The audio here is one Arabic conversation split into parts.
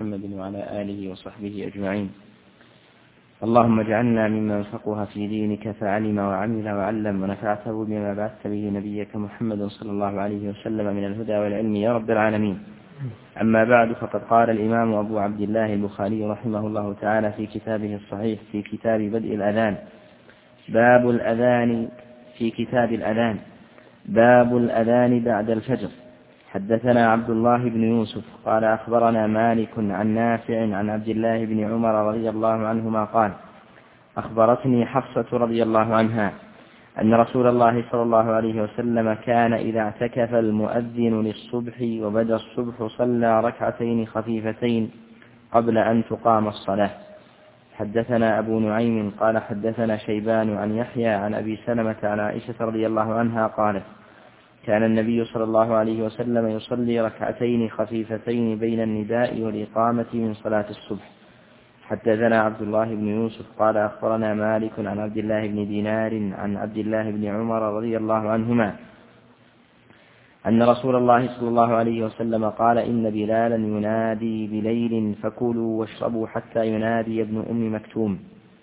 محمد وعلى آله وصحبه أجمعين. اللهم اجعلنا ممن فقه في دينك فعلم وعمل وعلم ونفعته بما بعثت به نبيك محمد صلى الله عليه وسلم من الهدى والعلم يا رب العالمين. أما بعد، فقد قال الإمام أبو عبد الله البخاري رحمه الله تعالى في كتابه الصحيح في كتاب بدء الأذان باب الأذان في كتاب الأذان باب الأذان بعد الفجر. حدثنا عبد الله بن يوسف قال أخبرنا مالك عن نافع عن عبد الله بن عمر رضي الله عنهما قال أخبرتني حفصة رضي الله عنها أن رسول الله صلى الله عليه وسلم كان إذا اعتكف المؤذن للصبح وبدا الصبح صلى ركعتين خفيفتين قبل أن تقام الصلاة. حدثنا أبو نعيم قال حدثنا شيبان عن يحيى عن أبي سلمة عن عائشة رضي الله عنها قالت كان النبي صلى الله عليه وسلم يصلي ركعتين خفيفتين بين النداء والإقامة من صلاة الصبح. حدثنا عبد الله بن يوسف قال أخبرنا مالك عن عبد الله بن دينار عن عبد الله بن عمر رضي الله عنهما أن رسول الله صلى الله عليه وسلم قال إن بلالا ينادي بليل فكلوا واشربوا حتى ينادي ابن أم مكتوم.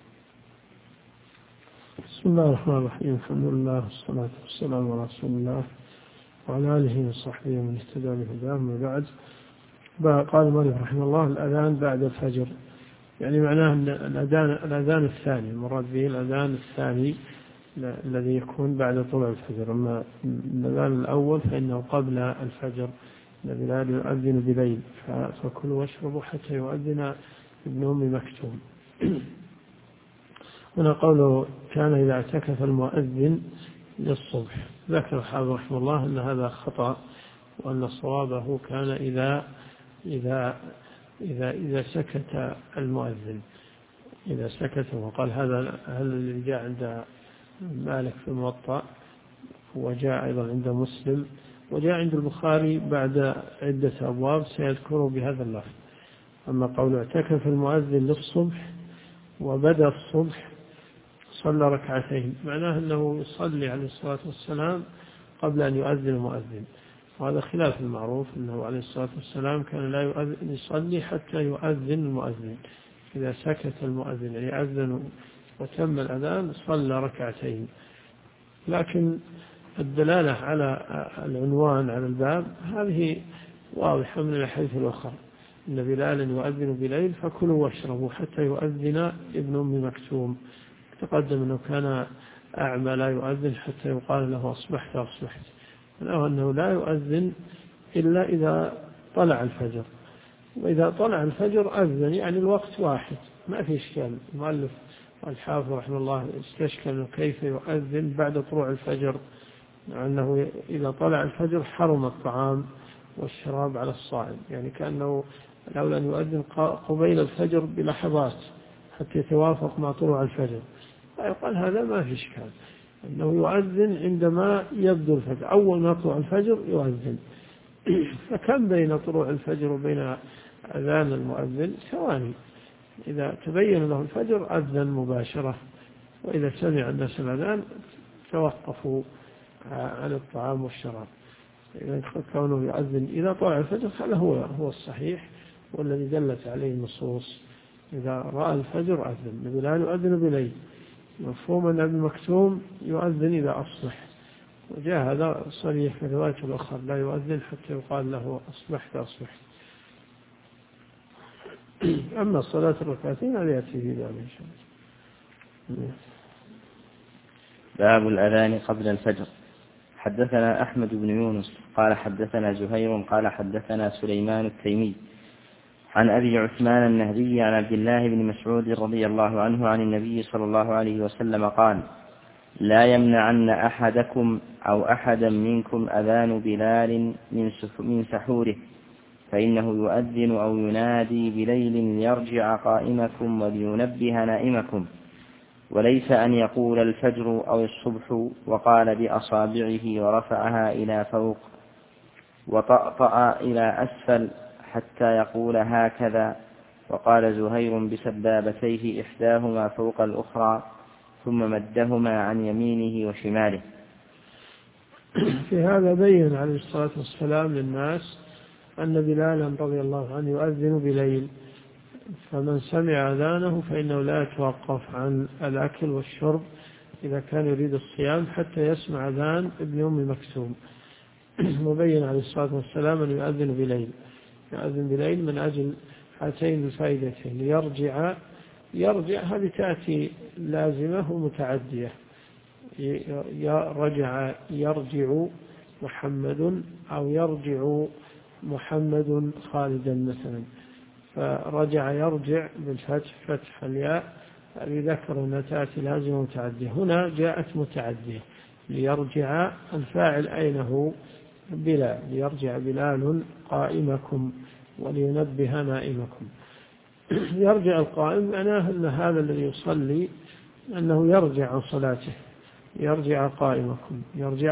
بسم الله الرحمن الرحيم. الحمد لله والصلاة والسلام على رسول الله وعلى آله وصحبه ومن اهتدى بهداه. من بعد قال المؤلف رحمه الله الأذان بعد الفجر، يعني معناه أن الأذان الثاني المراد به الأذان الثاني الذي يكون بعد طلوع الفجر. أما الأذان الأول فإنه قبل الفجر. بلال يؤذن بليل فكلوا واشربوا حتى يؤذن ابن أم مكتوم. هنا قوله كان إذا اعتكف المؤذن للصبح، ذكر الحافظ رحمه الله أن هذا خطأ، وأن صوابه كان إذا سكت المؤذن، إذا سكت. وقال هذا الذي جاء عند مالك في الموطأ، وجاء أيضا عند مسلم، وجاء عند البخاري بعد عدة أبواب سيذكره بهذا اللفظ. أما قول اعتكف المؤذن للصبح وبدأ الصبح صلى ركعتين، معناه أنه يصلي عليه الصلاة والسلام قبل أن يؤذن المؤذن، وهذا خلاف المعروف أنه عليه الصلاة والسلام كان لا يصلي حتى يؤذن المؤذن. إذا سكت المؤذن يعني أذن وتم الأذان صلى ركعتين. لكن الدلالة على العنوان على الباب هذه واضحة من الحديث الآخر، إن بلالا يؤذن بليل فكلوا واشربوا حتى يؤذن ابن أم مكتوم. تقدم أنه كان أعمى لا يؤذن حتى يقال له أصبحت أصبحت، أنه لا يؤذن إلا إذا طلع الفجر، وإذا طلع الفجر أذن، يعني الوقت واحد ما في إشكال. المؤلف الحافظ رحمه الله استشكل كيف يؤذن بعد طلوع الفجر، أنه إذا طلع الفجر حرم الطعام والشراب على الصائم، يعني كأنه الأولى أن يؤذن قبيل الفجر بلحظات حتى يتوافق مع طلوع الفجر. فيقال هذا ما في إشكال، أنه يؤذن عندما يبدو الفجر، أول ما يطلع الفجر يؤذن. فكم بين طلوع الفجر وبين أذان المؤذن؟ ثواني. إذا تبين له الفجر أذن مباشرة، وإذا سمع الناس الأذان توقفوا عن الطعام والشراب. إذا كونه يؤذن إذا طلع الفجر هذا هو الصحيح والذي دلت عليه النصوص. إذا رأى الفجر أذن. بلال يؤذن بليل، مفهوم أن ابن مكتوم يؤذن إذا أصبح، وجاء هذا صريح في الرواية الأخرى لا يؤذن حتى يقال له أصبحت أصبحت. أما الصلاة الركعتين هذا يأتي في ذلك إن شاء الله. باب الأذان قبل الفجر. حدثنا أحمد بن يونس قال حدثنا زهير قال حدثنا سليمان التيمي عن أبي عثمان النهدي عن عبد الله بن مسعود رضي الله عنه عن النبي صلى الله عليه وسلم قال لا يمنعن أحدكم أو أحدا منكم أذان بلال من سحوره، فإنه يؤذن أو ينادي بليل ليرجع قائمكم ولينبه نائمكم، وليس أن يقول الفجر أو الصبح وقال بأصابعه ورفعها إلى فوق وطأطأ إلى أسفل حتى يقول هكذا. وقال زهير بسبابتيه إحداهما فوق الأخرى ثم مدهما عن يمينه وشماله. في هذا بين عليه الصلاة والسلام للناس أن بلالا رضي الله عنه يؤذن بليل، فمن سمع أذانه فإنه لا يتوقف عن الأكل والشرب إذا كان يريد الصيام حتى يسمع أذان ابن أم مكتوم. مبين عليه الصلاة والسلام أن يؤذن بليل من أجل هاتين الفائدتين. يرجع هذه تأتي لازمة ومتعدية، رجع يرجع محمد أو يرجع محمد خالدا مثلا، فرجع يرجع بالفتح فتح الياء ذكر أنها تأتي لازمة متعدية. هنا جاءت متعدية ليرجع الفاعل أين هو؟ بلال، ليرجع بلال قائمكم ولينبه نائمكم. يرجع القائم معناه أن هذا الذي يصلي أنه يرجع عن صلاته، يرجع قائمكم، يرجع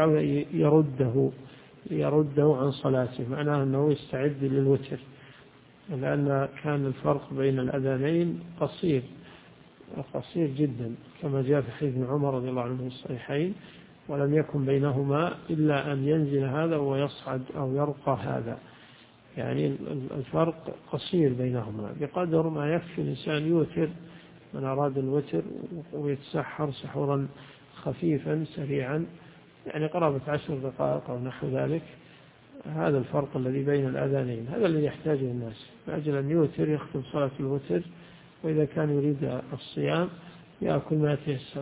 يرده عن صلاته، معناه أنه يستعد للوتر، لأن كان الفرق بين الأذانين قصير جدا كما جاء في حديث عمر رضي الله عنه في الصحيحين، ولم يكن بينهما إلا أن ينزل هذا ويصعد أو يرقى هذا، يعني الفرق قصير بينهما بقدر ما يكفي الإنسان يوتر من أراد الوتر ويتسحر سحورا خفيفا سريعا، يعني قرابة 10 دقائق أو نحو ذلك. هذا الفرق الذي بين الأذانين، هذا الذي يحتاجه الناس لأجل أن يوتر يختم صلاة الوتر، وإذا كان يريد الصيام يأكل ما يتيسر.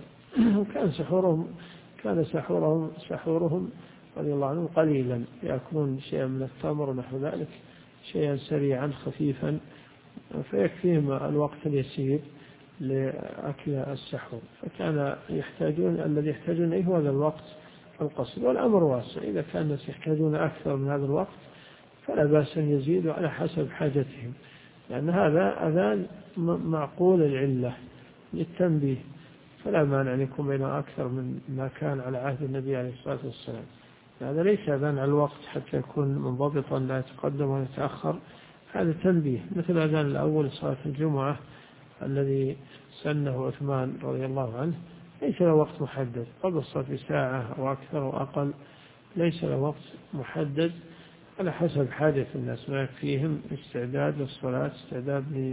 كان سحورهم رضي الله عنهم قليلا، يأكلون شيئا من التمر ونحو ذلك، شيئا سريعا خفيفا فيكفيهم الوقت اليسير لأكل السحور، فكان الذي يحتاجون إليه هذا الوقت القصير. والأمر واسع، إذا كان الناس يحتاجون أكثر من هذا الوقت فلا بأس أن يزيدوا على حسب حاجتهم، لأن هذا أذان معقول العلة للتنبيه، فلا مانع أن يكون بينه أكثر من ما كان على عهد النبي عليه الصلاة والسلام. هذا ليس أذان على الوقت حتى يكون منضبطا لا يتقدم ولا يتأخر، هذا تنبيه، مثل أذان الأول صلاة الجمعة الذي سنه عثمان رضي الله عنه، ليس له وقت محدد، قبل الصلاة بساعة أو أكثر أو أقل، ليس له وقت محدد، على حسب حاجة الناس، ما يكفيهم استعداد للصلاة، استعداد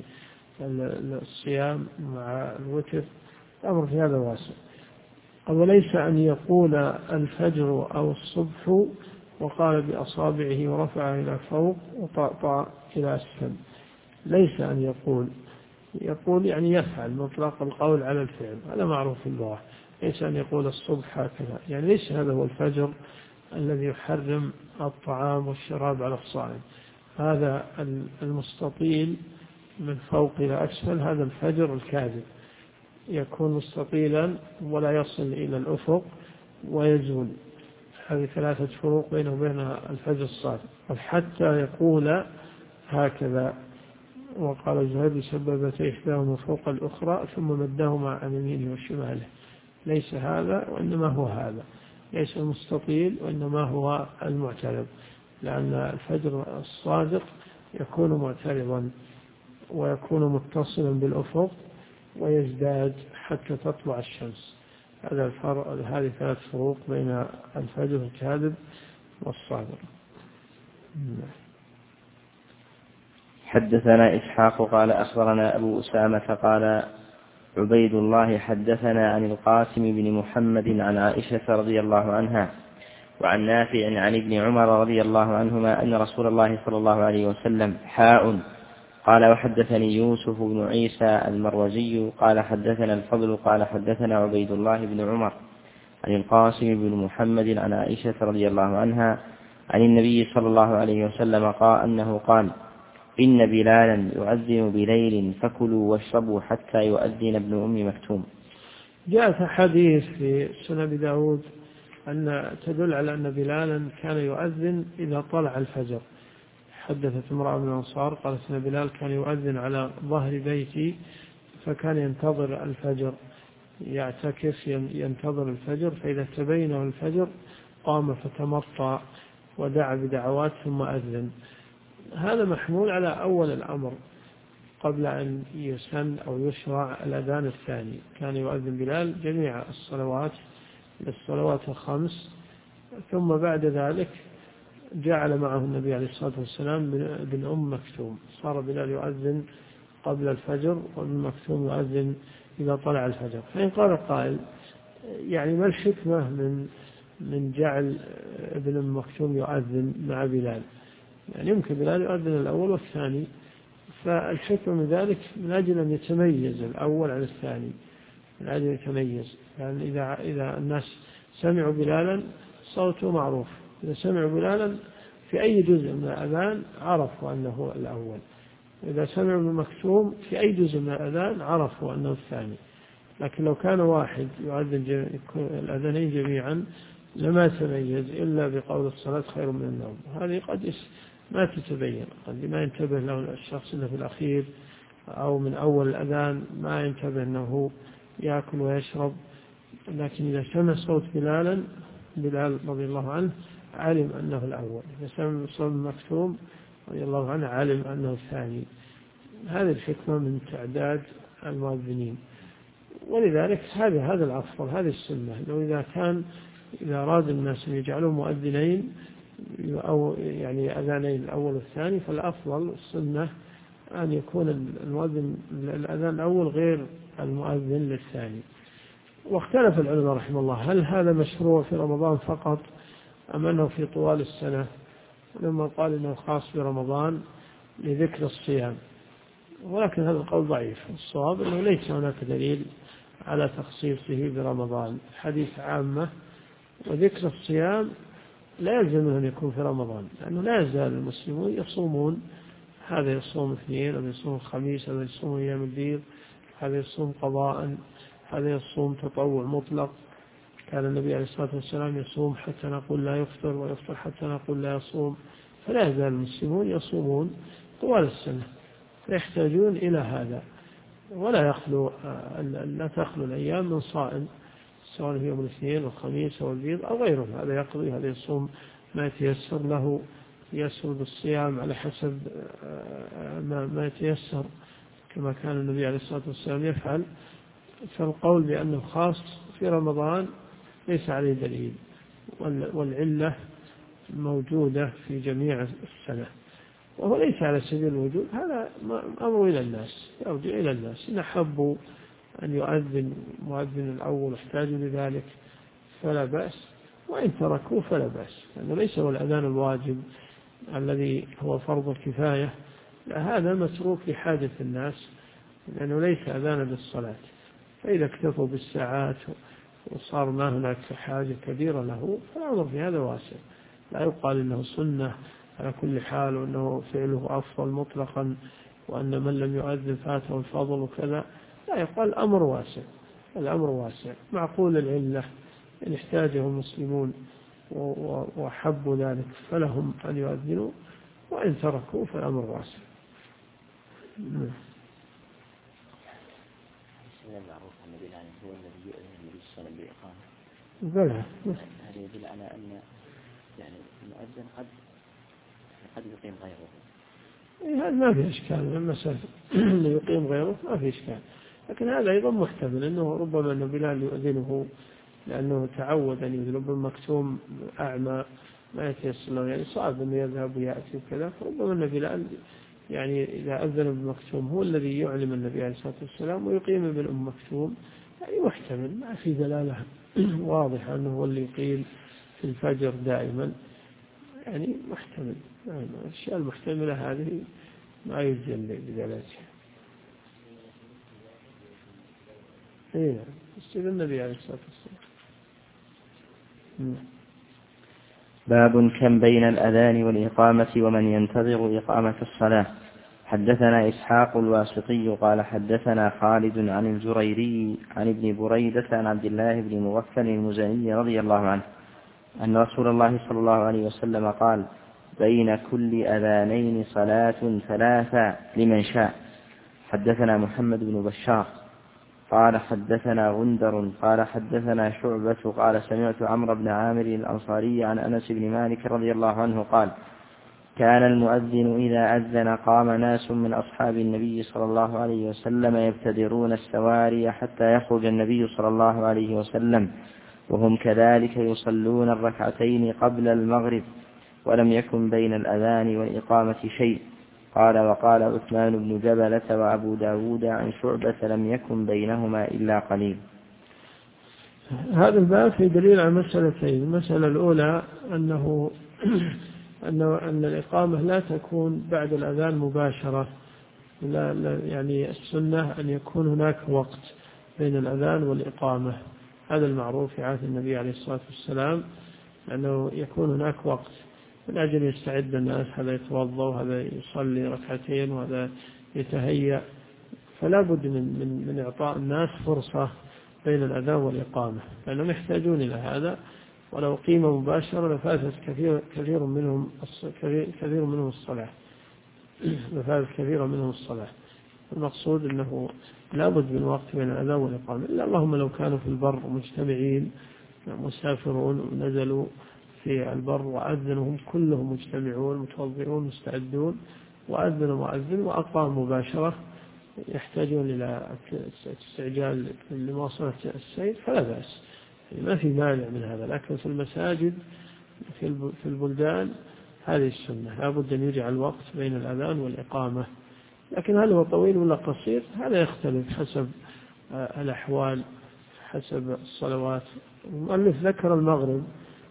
للصيام مع الوتر، الأمر في هذا واسع. وليس أن يقول الفجر أو الصبح وقال بأصابعه ورفعه إلى فوق وطأطأ إلى أسفل، ليس أن يقول يعني يفعل مطلق القول على الفعل، هذا معروف في اللغة. ليس أن يقول الصبح هكذا، يعني ليس هذا هو الفجر الذي يحرم الطعام والشراب على الصائم، هذا المستطيل من فوق إلى أسفل، هذا الفجر الكاذب، يكون مستطيلا ولا يصل إلى الأفق ويزول. هذه 3 فروق بينه وبين الفجر الصادق. حتى يقول هكذا، وقال زهير سببت إحداهما فوق الأخرى ثم مدهما عن يمينه وشماله، ليس هذا وإنما هو هذا، ليس المستطيل وإنما هو المعترض، لأن الفجر الصادق يكون معترضا ويكون متصلا بالأفق ويزداد حتى تطلع الشمس. هذه 3 فروق بين الفجر الكاذب والصادق. حدثنا إسحاق قال أخبرنا أبو أسامة قال عبيد الله حدثنا عن القاسم بن محمد عن عائشة رضي الله عنها وعن نافع عن ابن عمر رضي الله عنهما أن رسول الله صلى الله عليه وسلم قال وحدثني يوسف بن عيسى المروزي قال حدثنا الفضل قال حدثنا عبيد الله بن عمر عن القاسم بن محمد عن عائشة رضي الله عنها عن النبي صلى الله عليه وسلم أنه قال إن بلالا يؤذن بليل فكلوا واشربوا حتى يؤذن ابن أم مكتوم. جاء حديث في سنن داود أن تدل على أن بلالا كان يؤذن إذا طلع الفجر. حدثت امرأة من الأنصار قالت أن بلال كان يؤذن على ظهر بيتي، فكان ينتظر الفجر، يعتكف ينتظر الفجر، فإذا تبينه الفجر قام فتمطى ودعا بدعوات ثم أذن. هذا محمول على أول الأمر قبل أن يسن أو يشرع الأذان الثاني، كان يؤذن بلال جميع الصلوات 5، ثم بعد ذلك جعل معه النبي عليه الصلاة والسلام بن أم مكتوم، صار بلال يؤذن قبل الفجر وابن مكتوم يؤذن إذا طلع الفجر. فإن قال قائل يعني ما الحكمة من جعل ابن أم مكتوم يؤذن مع بلال؟ يعني يمكن بلال يؤذن الأول والثاني، فالحكمة من ذلك من أجل أن يتميز الأول عن الثاني، من أجل يتميز. يعني إذا الناس سمعوا بلالا صوته معروف، إذا سمعوا بلالا في أي جزء من الأذان عرفوا أنه الأول، إذا سمعوا المكتوم في أي جزء من الأذان عرفوا أنه الثاني. لكن لو كان واحد يؤذن الأذانين جميعا لما تميز إلا بقول الصلاة خير من النوم. هذه قد ما تتبين، قد ما ينتبه له الشخص اللي في الأخير أو من أول الأذان ما ينتبه أنه يأكل ويشرب، لكن إذا سمع صوت بلال رضي الله عنه علم أنه الأول، إذا سمع صوت المكتوم رضي الله عنه علم أنه الثاني. هذه الحكمة من تعداد المؤذنين، ولذلك هذا الأفضل، هذه السنة. لو إذا أراد الناس أن يجعلوا مؤذنين أو يعني أذانين الأول والثاني، فالأفضل السنة أن يكون المؤذن الأذان الأول غير المؤذن للثاني. واختلف العلماء رحمه الله هل هذا مشروع في رمضان فقط أم أنه في طوال السنة؟ لما قال إنه خاص برمضان لذكر الصيام، ولكن هذا القول ضعيف. الصواب أنه ليس هناك دليل على تخصيصه برمضان، حديث عامة، وذكر الصيام لا يلزم أن يكون في رمضان، لأنه لا يزال المسلمون يصومون، هذا يصوم اثنين، هذا يصوم الخميس، هذا يصوم أيام البيض، هذا يصوم قضاء، هذا يصوم تطوع مطلق. كان النبي عليه الصلاة والسلام يصوم حتى نقول لا يفطر، ويفطر حتى نقول لا يصوم. فلا يزال المسلمون يصومون طوال السنة، فيحتاجون إلى هذا، ولا لا تخلو الأيام من صائم، سواء في يوم الاثنين والخميس أو البيض أو غيره. هذا يقضي، هذا يصوم ما يتيسر له، يسرد الصيام على حسب ما يتيسر كما كان النبي عليه الصلاة والسلام يفعل. فالقول بأنه خاص في رمضان ليس عليه دليل، والعلة موجودة في جميع السنة، وهو ليس على سبيل الوجود. هذا أمر إلى الناس، يرجع إلى الناس، إن حبوا أن يؤذن مؤذن الأول احتاجوا لذلك فلا بأس، وإن تركوا فلا بأس، لأنه ليس هو الأذان الواجب الذي هو فرض الكفاية، لا، هذا متروك لحاجة الناس، لأنه ليس أذانا للصلاة. فإذا اكتفوا بالساعات وصار ما هناك حاجة كبيرة له فالأمر في هذا واسع، لا يقال إنه سنة على كل حال، وأنه فعله أفضل مطلقا، وأن من لم يؤذن فاته الفضل وكذا، لا يقال. الأمر واسع، الأمر واسع، معقول العلة إن احتاجه المسلمون وحبوا ذلك فلهم أن يؤذنوا، وإن تركوا فالأمر واسع. المعروف أن بلال هو الذي يؤذن النبي صلى الله عليه وسلم بلى، هذا يدل على أن يعني المؤذن قد يقيم غيره. هذا ما في إشكال، المسألة اللي يقيم غيره ما في إشكال، لكن هذا أيضا محتمل أنه ربما أن بلال يؤذنه لأنه تعود أن يؤذن. ابن مكتوم أعمى ما يتيسر له، يعني صعب أنه يذهب ويأتي وكذا، فربما أن بلال يعني إذا أذن ابن مكتوم هو الذي يعلم النبي عليه الصلاة والسلام ويقيم ابن أم مكتوم، يعني محتمل، ما في دلالة واضحة أنه هو اللي يقيم في الفجر دائما، يعني محتمل. يعني الأشياء المحتملة هذه ما يجل بدلالتها. إيه، استاذ النبي عليه الصلاة والسلام. باب كم بين الأذان والإقامة ومن ينتظر إقامة الصلاة. حدثنا إسحاق الواسطي قال حدثنا خالد عن الجريري عن ابن بريدة عن عبد الله بن مغفل المزني رضي الله عنه أن رسول الله صلى الله عليه وسلم قال: بين كل أذانين صلاة ثلاثة لمن شاء. حدثنا محمد بن بشار قال حدثنا غندر قال حدثنا شعبة قال سمعت عمرو بن عامر الأنصاري عن أنس بن مالك رضي الله عنه قال: كان المؤذن إذا أذن قام ناس من أصحاب النبي صلى الله عليه وسلم يبتدرون السواري حتى يخرج النبي صلى الله عليه وسلم، وهم كذلك يصلون الركعتين قبل المغرب، ولم يكن بين الأذان والإقامة شيء. قال وقال عثمان بن جبلة وأبو داود عن شعبة لم يكن بينهما إلا قليل. هذا الباب في دليل على مسألتين. المسألة الأولى أن الإقامة لا تكون بعد الأذان مباشرة، لا يعني السنة أن يكون هناك وقت بين الأذان والإقامة. هذا المعروف في عهد النبي عليه الصلاة والسلام، أنه يكون هناك وقت من أجل يستعد الناس، هذا يتوضأ وهذا يصلي ركعتين وهذا يتهيأ، فلا بد من إعطاء الناس فرصة بين الأذان والإقامة، لأنهم يحتاجون إلى هذا. ولو قيم مباشرة لفاتت كثير منهم الصلاة لفاتت كثيرا منهم الصلاة. المقصود أنه لا بد من وقت بين الأذان والإقامة، إلا اللهم لو كانوا في البر مجتمعين مسافرون ونزلوا في البر وأذنوا هم كلهم مجتمعون متوضئون مستعدون، وأذن مؤذن وأقام مباشرة، يحتاجون إلى استعجال لمواصلة السير فلا بأس، ما في مانع من هذا. لكن في المساجد في البلدان هذه السنة، لا بد أن يجعل الوقت بين الأذان والإقامة. لكن هل هو طويل ولا قصير هذا يختلف حسب الأحوال، حسب الصلوات. المؤلف ذكر المغرب،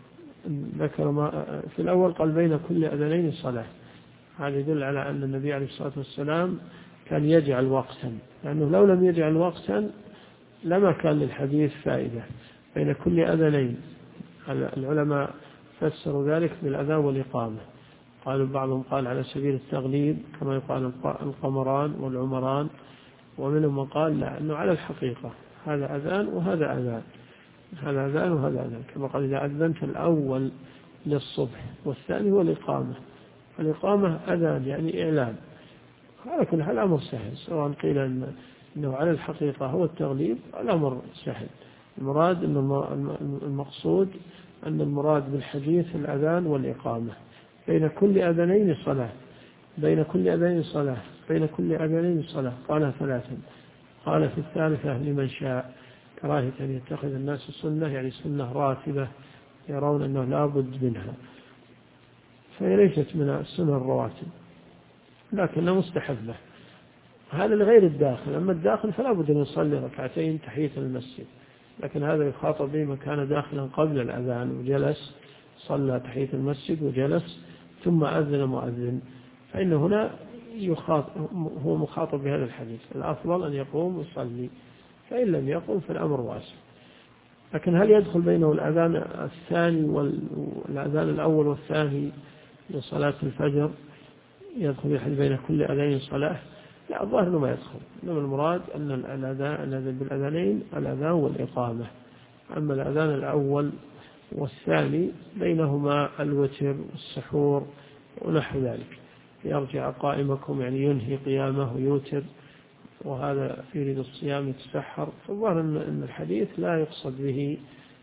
في الأول قال بين كل أذانين صلاة، هذا يدل على أن النبي عليه الصلاة والسلام كان يجعل وقتا، لأنه لو لم يجعل وقتا لما كان للحديث فائدة. بين كل أذانين، العلماء فسروا ذلك بالأذان والإقامة، قالوا بعضهم قال على سبيل التغليب كما يقال القمران والعمران، ومنهم من قال لا، أنه على الحقيقة هذا أذان وهذا أذان، هذا أذان وهذا أذان، كما قال إذا أذنت الأول للصبح والثاني هو الإقامة. الإقامة أذان يعني إعلان. على كل حال الأمر سهل، سواء قيل أنه على الحقيقة هو التغليب الأمر سهل. المراد أن المقصود أن المراد بالحديث الأذان والإقامة. بين كل أذانين صلاة، بين كل أذانين صلاة، بين كل أذانين صلاة، قالها ثلاثا. قال في الثالثة لمن شاء كراهة أن يتخذ الناس سنة، يعني سنة راتبة يرون أنه لا بد منها، فهي ليست من السنة الرواتب لكنها مستحبة. هذا لغير الداخل، أما الداخل فلا بد أن يصلي ركعتين تحية المسجد، لكن هذا يخاطب به من كان داخلا قبل الأذان وجلس صلى تحية المسجد وجلس ثم أذن مؤذن، فإن هنا هو مخاطب بهذا الحديث. الأفضل أن يقوم ويصلي، فإن لم يقوم فالأمر واسع. لكن هل يدخل بينه الأذان الثاني والأذان الأول والثاني لصلاة الفجر، يدخل بين كل أذان صلاة؟ لا، الظاهر أنه ما يدخل، إنما المراد أن الأذان بالأذانين الأذان والإقامة. أما الأذان الأول والثاني بينهما الوتر والسحور ونحو ذلك، يرجع قائمكم يعني ينهي قيامه ويوتر، وهذا يريد الصيام يتسحر. فالظاهر أن الحديث لا يقصد به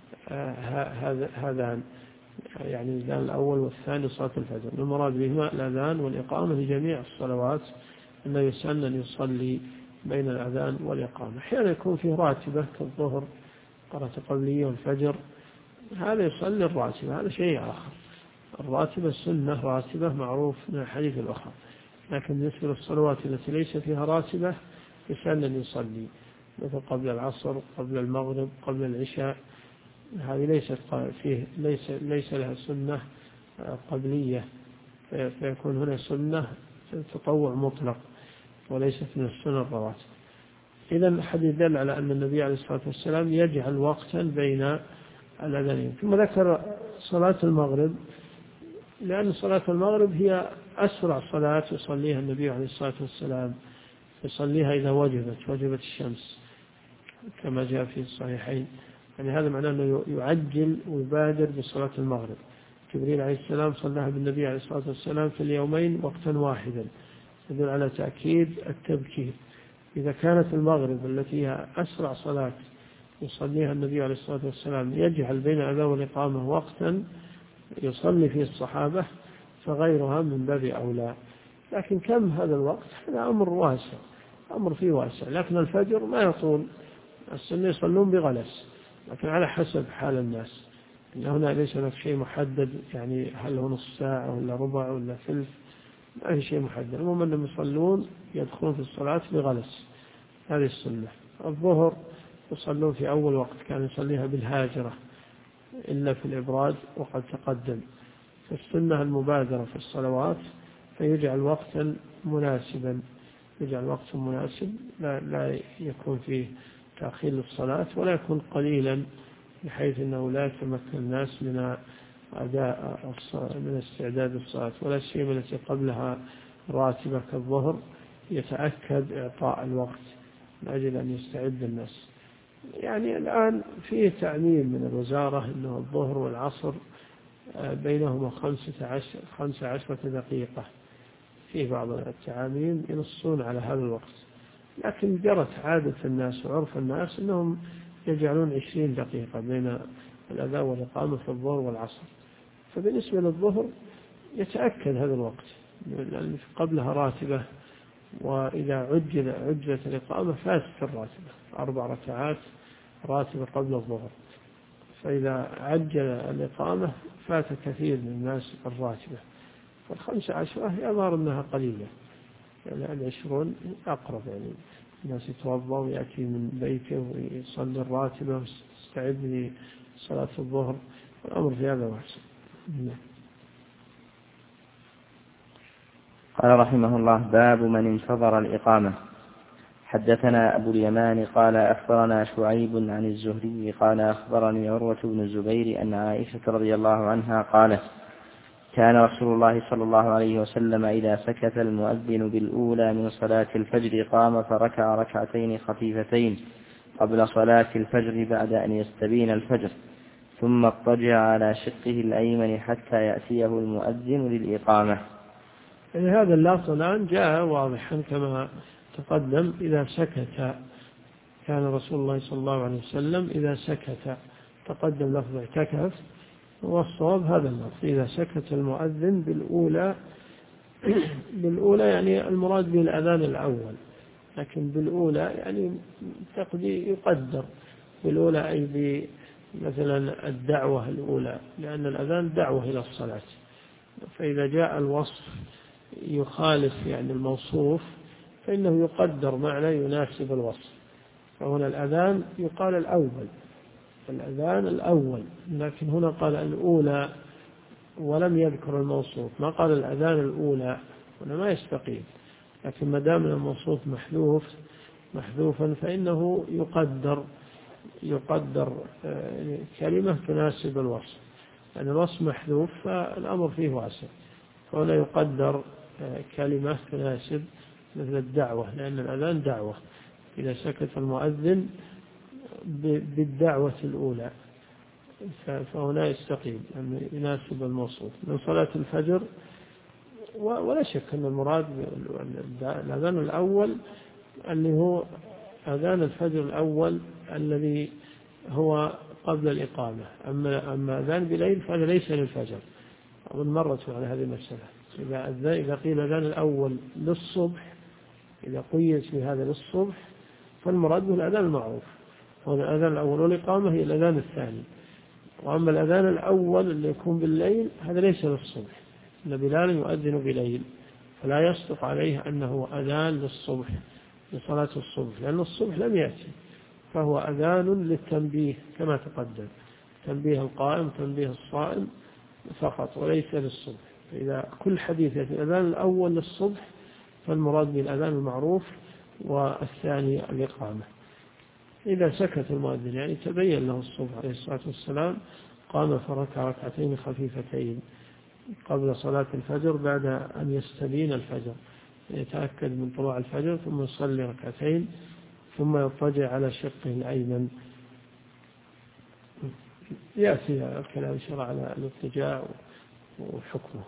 هذان، يعني الأذان الأول والثاني صلاة الفجر، المراد بهما الأذان والإقامة لجميع الصلوات، أنه يسن أن يصلي بين الأذان والإقامة. أحيانا يكون فيه راتبة كالظهر قرأة قبلية والفجر، هذا يصلي الراتبة، هذا شيء آخر. الراتبة سنة راتبة معروف من الحديث الأخر، لكن بالنسبة للصلوات التي ليس فيها راتبة يسن أن يصلي، مثل قبل العصر، قبل المغرب، قبل العشاء، هذه ليس لها سنة قبلية، فيكون هنا سنة تطوع مطلق وليست من السنة الرواتب. إذا الحديث دل على أن النبي عليه الصلاة والسلام يجعل وقتا بين الأذانين. ثم ذكر صلاة المغرب، لأن صلاة المغرب هي أسرع صلاة يصليها النبي عليه الصلاة والسلام، يصليها إذا وجبت الشمس كما جاء في الصحيحين. يعني هذا معناه أنه يعجل ويبادر بصلاة المغرب. جبريل عليه السلام صلاها بالنبي عليه الصلاة والسلام في اليومين وقتا واحدا، يدل على تأكيد التبكير. إذا كانت المغرب التي هي أسرع صلاة يصليها النبي عليه الصلاة والسلام يجعل بين الأذان والإقامة وقتا يصلي فيه الصحابة، فغيرها من باب أولى. لكن كم هذا الوقت؟ هذا أمر واسع، أمر فيه واسع. لكن الفجر ما يطول، السنة يصلون بغلس، لكن على حسب حال الناس. هنا ليس هناك شيء محدد، يعني هل هو نصف ساعة ولا ربع ولا ثلث، ما في شيء محدد. المهم أنهم يصلون يدخلون في الصلاة بغلس، هذه السنة. الظهر يصلون في أول وقت، كان يصليها بالهاجرة إلا في الإبراد وقد تقدم. فالسنة المبادرة في الصلوات، فيجعل وقتا مناسبا، يجعل وقتا مناسب لا يكون فيه تأخير للصلاة ولا يكون قليلا بحيث أنه لا يتمكن الناس من أداء من استعداد الصلاة، ولا سيما التي قبلها راتبة كالظهر يتأكد إعطاء الوقت من أجل أن يستعد الناس. يعني الآن فيه تعميم من الوزارة أنه الظهر والعصر بينهما 15 دقيقة، في بعض التعاميم ينصون على هذا الوقت، لكن جرت عادة الناس وعرف الناس أنهم يجعلون 20 دقيقة بين الأذان والإقامة في الظهر والعصر. فبالنسبة للظهر يتأكد هذا الوقت لأن قبلها راتبة، وإذا عجلت الإقامة فاتت الراتبة، 4 ركعات راتبة قبل الظهر، فإذا عجل الإقامة فات كثير من الناس الراتبة. فال15 يظهر أنها قليلة، يعني 20 أقرب، يعني الناس يتوضأ ويأتي من بيته ويصلي الراتبة ويستعد لصلاة الظهر، والأمر في هذا واسع. قال رحمه الله: باب من انتظر الإقامة. حدثنا أبو اليمان قال أخبرنا شعيب عن الزهري قال أخبرني عروة بن الزبير أن عائشة رضي الله عنها قالت: كان رسول الله صلى الله عليه وسلم إذا سكت المؤذن بالأولى من صلاة الفجر قام فركع ركعتين خفيفتين قبل صلاة الفجر بعد أن يستبين الفجر، ثم اضطجع على شقه الأيمن حتى يأتيه المؤذن للإقامة. يعني هذا اللفظ الآن جاء واضحا كما تقدم: إذا سكت. كان رسول الله صلى الله عليه وسلم إذا سكت، تقدم لفظ اعتكف، والصواب هذا اللفظ: إذا سكت المؤذن بالأولى يعني المراد بالأذان الأول، لكن بالأولى يعني يقدر بالأولى أي مثلا الدعوة الأولى، لأن الأذان دعوة إلى الصلاة، فإذا جاء الوصف يخالف يعني الموصوف فإنه يقدر معنى يناسب الوصف. فهنا الأذان يقال الأذان الأول، لكن هنا قال الأولى ولم يذكر الموصوف، ما قال الأذان الأولى، هنا ما يستقيم. لكن ما دام الموصوف محذوفا فإنه يقدر كلمة تناسب الوصف، يعني الوصف محذوف فالأمر فيه واسع، فهنا يقدر كلمة تناسب مثل الدعوة، لأن الأذان دعوة. إذا سكت المؤذن بالدعوة الأولى فهنا يستقيم أن يناسب الموصوف من صلاة الفجر. ولا شك أن المراد الأذان الأول اللي هو أذان الفجر الأول الذي هو قبل الإقامة. أما أذان بليل فهذا ليس للفجر، أظن مرت على هذه المسألة. إذا قيل الأذان الأول للصبح، إذا قيس بهذا للصبح، فالمراد به الأذان المعروف، وهذا الأذان الأول، والإقامة هي الأذان الثاني. وأما الأذان الأول اللي يكون بالليل هذا ليس للصبح، إن بلال يؤذن بليل، فلا يصدق عليه أنه أذان للصبح لصلاة الصبح، لأن الصبح لم يأتي، فهو أذان للتنبيه كما تقدم، تنبيه القائم تنبيه الصائم فقط وليس للصبح. فإذا كل حديث الأذان الأول للصبح فالمراد بالأذان المعروف، والثاني الإقامة. إذا سكت المؤذن يعني تبين له الصبح عليه الصلاة والسلام، قام فركع ركعتين خفيفتين قبل صلاة الفجر بعد أن يستبين الفجر، يتأكد من طلوع الفجر، ثم يصلي ركعتين ثم يضطجع على شقه الأيمن. يأتي الكلام إن شاء الله على الاضطجاع وحكمه.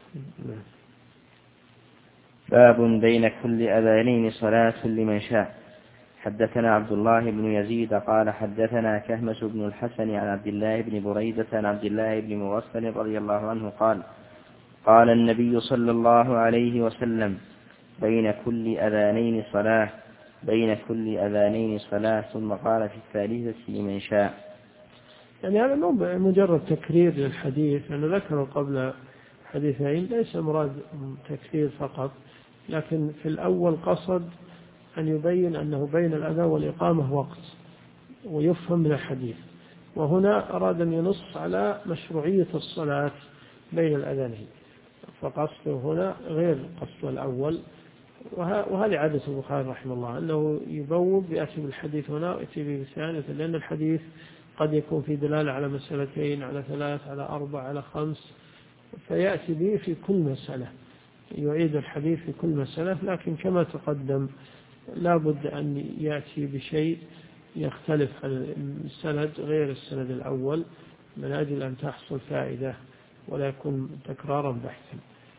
باب بين كل أذانين صلاة لمن شاء. حدثنا عبد الله بن يزيد قال حدثنا كهمس بن الحسن عن عبد الله بن بريدة عن عبد الله بن مغفل رضي الله عنه قال: قال النبي صلى الله عليه وسلم: بين كل أذانين صلاة، بين كل أذانين صلاة. ثم قال في الثالثة لمن شاء. يعني هذا مو مجرد تكرير للحديث، لأنه ذكره قبل حديثين، ليس مراد تكرير فقط، لكن في الأول قصد أن يبين أنه بين الأذان والإقامة وقت ويفهم من الحديث، وهنا أراد أن ينص على مشروعية الصلاة بين الأذانين، فقصده هنا غير قصد الأول. وهذه عادة البخاري رحمه الله، أنه يبوب يأتي بالحديث هنا ويأتي به بالثانية، لأن الحديث قد يكون في دلالة على مسألتين، على ثلاث، على أربع، على خمس، فيأتي به في كل مسألة، يعيد الحديث في كل مسألة. لكن كما تقدم لا بد أن يأتي بشيء يختلف عن السند غير السند الأول، من أجل أن تحصل فائدة ولا يكون تكرارا بحثا.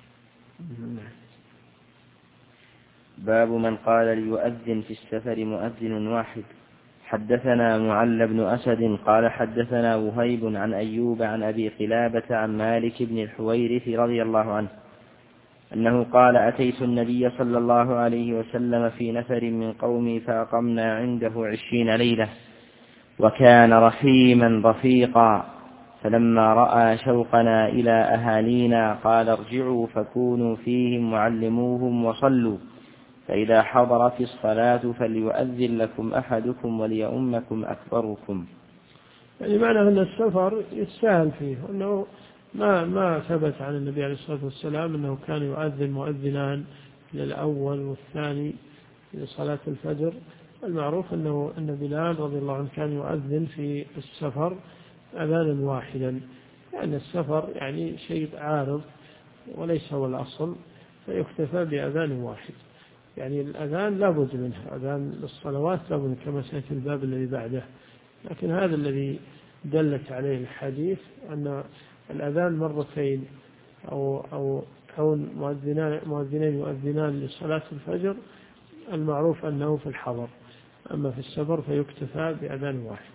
باب من قال ليؤذن في السفر مؤذن واحد. حدثنا معل بن أسد قال حدثنا وهيب عن أيوب عن أبي قلابة عن مالك بن الحويرث رضي الله عنه أنه قال أتيت النبي صلى الله عليه وسلم في نفر من قومي فأقمنا عنده 20 ليلة، وكان رحيما رفيقا، فلما رأى شوقنا إلى أهالينا قال ارجعوا فكونوا فيهم معلموهم وصلوا، فإذا حضرت الصلاة فليؤذن لكم أحدكم وليؤمكم أكبركم. يعني معنى أن السفر يستاهل فيه، أنه ما ثبت عن النبي عليه الصلاة والسلام أنه كان يؤذن مؤذنان للأول والثاني لصلاة الفجر. المعروف أن بلال رضي الله عنه كان يؤذن في السفر أذانا واحدا، لأن السفر يعني شيء عارض وليس هو الأصل، فيكتفى بأذان واحد. يعني الأذان لا بد منه، أذان الصلوات لا بد، كما سيأتي الباب الذي بعده. لكن هذا الذي دلت عليه الحديث أن الأذان مرتين أو كون مؤذنين يؤذنان لصلاة الفجر، المعروف أنه في الحضر، أما في السفر فيكتفى بأذان واحد.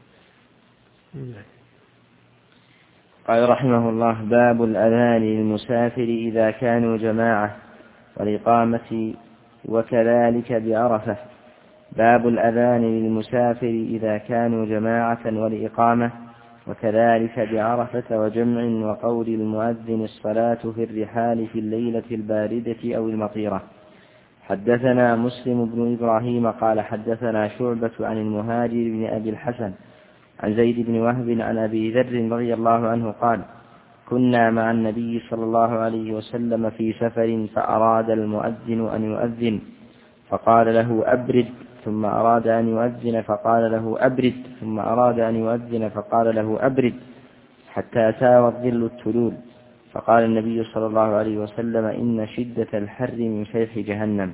قال رحمه الله باب الأذان للمسافر إذا كانوا جماعة والإقامة وكذلك بعرفة. باب الأذان للمسافر إذا كانوا جماعة والإقامة وكذلك بعرفة وجمع، وقول المؤذن الصلاة في الرحال في الليلة الباردة أو المطيرة. حدثنا مسلم بن إبراهيم قال حدثنا شعبة عن المهاجر بن أبي الحسن عن زيد بن وهب عن أبي ذر رضي الله عنه قال كنا مع النبي صلى الله عليه وسلم في سفر، فأراد المؤذن أن يؤذن فقال له أبرد، ثم أراد أن يؤذن فقال له أبرد، ثم أراد أن يؤذن فقال له أبرد، حتى ساوى الظل التلول، فقال النبي صلى الله عليه وسلم إن شدة الحر من فيح جهنم.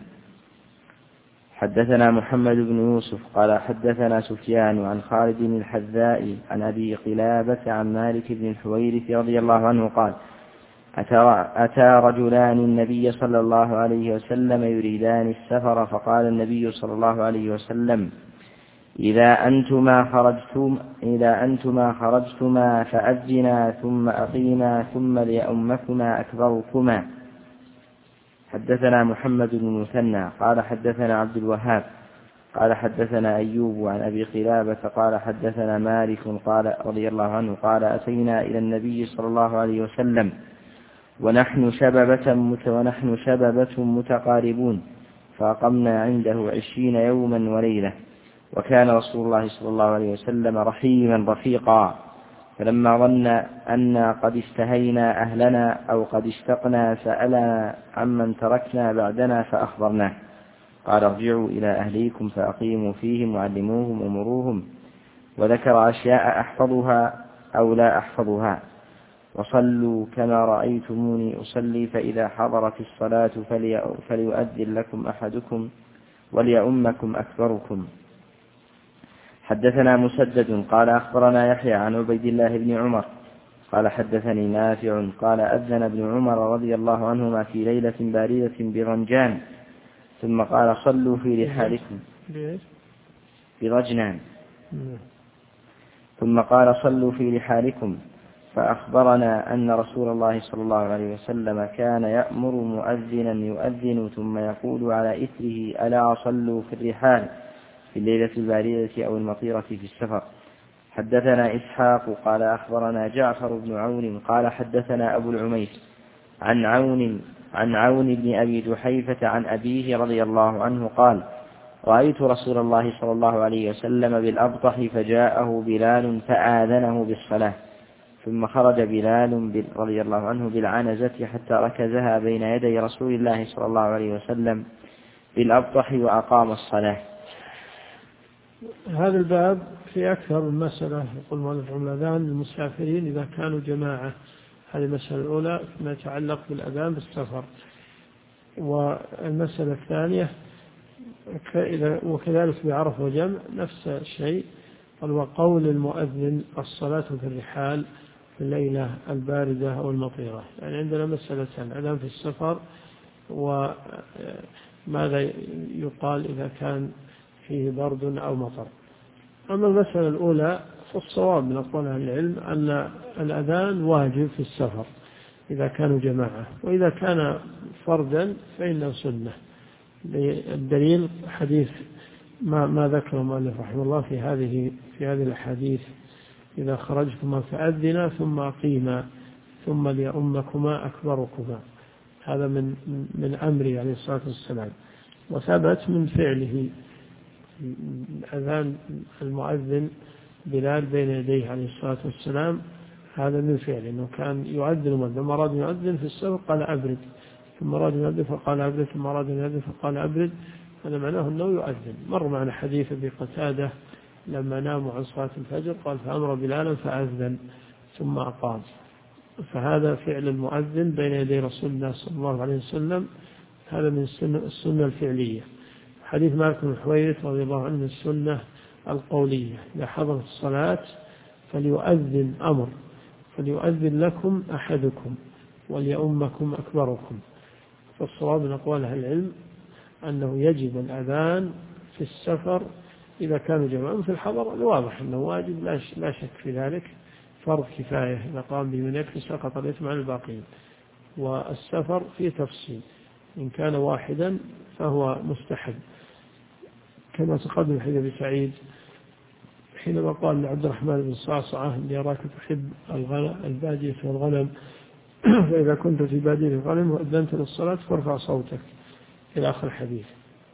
حدثنا محمد بن يوسف قال حدثنا سفيان عن خالد بن الحذاء عن أبي قلابة عن مالك بن الحويرث رضي الله عنه قال أتى رجلان النبي صلى الله عليه وسلم يريدان السفر، فقال النبي صلى الله عليه وسلم إذا أنتما خرجتما فأذنا ثم أقيما ثم ليؤمكما أكبركما. حدثنا محمد بن المثنى قال حدثنا عبد الوهاب قال حدثنا أيوب عن أبي قلابة قال حدثنا مالك قال رضي الله عنه قال أتينا إلى النبي صلى الله عليه وسلم ونحن شببة متقاربون، فأقمنا عنده 20 يوما وليلة، وكان رسول الله صلى الله عليه وسلم رحيما رفيقا، فلما ظن أن قد استهينا أهلنا أو قد اشتقنا سألنا عمن تركنا بعدنا فأخبرناه، قال ارجعوا إلى أهليكم فأقيموا فيهم وعلموهم ومروهم، وذكر أشياء أحفظها أو لا أحفظها، وصلوا كما رأيتموني أصلي، فإذا حضرت الصلاة فليؤذن لكم أحدكم وليؤمكم أكبركم. حدثنا مسدد قال أخبرنا يحيى عن عبيد الله بن عمر قال حدثني نافع قال أذن ابن عمر رضي الله عنهما في ليلة باردة برنجان، ثم قال صلوا في رحالكم برجنان، ثم قال صلوا في رحالكم، فأخبرنا أن رسول الله صلى الله عليه وسلم كان يأمر مؤذنا يؤذن ثم يقول على إثره ألا صلوا في الرحال في الليلة الباردة أو المطيرة في السفر. حدثنا إسحاق قال أخبرنا جعفر بن عون قال حدثنا أبو العميس عن عون بن أبي جحيفة عن أبيه رضي الله عنه قال رأيت رسول الله صلى الله عليه وسلم بالأبطح فجاءه بلال فآذنه بالصلاة ثم خرج بلال رضي الله عنه بالعنزة حتى ركزها بين يدي رسول الله صلى الله عليه وسلم بالأبطح وأقام الصلاة. هذا الباب في أكثر من مسألة. يقول مؤلف الأذان للمسافرين إذا كانوا جماعة، هذه المسألة الأولى فيما يتعلق بالأذان بالسفر. والمسألة الثانية وكذلك بعرفة وجمع نفس الشيء، وقول المؤذن الصلاة في الرحال في الليلة الباردة أو المطيرة. يعني عندنا مسألتان: الأذان في السفر، وماذا يقال إذا كان فيه برد أو مطر. أما المسألة الأولى فالصواب من أقوال أهل العلم أن الأذان واجب في السفر إذا كانوا جماعة، وإذا كان فردا فإنه سنة. الدليل حديث ما ذكر المؤلف رحمه الله في هذه الأحاديث: إذا خرجتما فأذنا ثم أقيما ثم ليؤمكما أكبركما. هذا من أمره عليه الصلاة والسلام، وثبت من فعله أذان المؤذن بلال بين يديه عليه الصلاة والسلام. هذا من فعله أنه كان يؤذن، لما أراد يؤذن في السفر قال أبرد، ثم أراد يؤذن فقال أبرد، ثم أراد يؤذن فقال أبرد. هذا معناه أنه يؤذن. مر معنا حديث أبي قتادة لما ناموا عن صلاة الفجر قال فأمر بلالا فأذن ثم أقام. فهذا فعل المؤذن بين يدي رسول الله صلى الله عليه وسلم، هذا من السنة الفعلية. حديث مالك بن حويرث رضي الله عنه من السنة القولية: إذا حضرت الصلاة فليؤذن لكم أحدكم وليؤمكم أكبركم. فالصواب من أقوال أهل العلم أنه يجب الأذان في السفر إذا كانوا جماعة. في الحضر الواضح أنه واجب لا شك في ذلك، فرض كفاية، إذا قام به من يكفي سقط الإثم عن الباقين. والسفر فيه تفصيل، إن كان واحدا فهو مستحب، كما تقدم حديث أبي سعيد حينما قال لعبد الرحمن بن صعصعة: إني أراك تحب البادية والغنم، فإذا كنت في بادية الغنم وأذنت للصلاة فارفع صوتك، إلى آخر الحديث.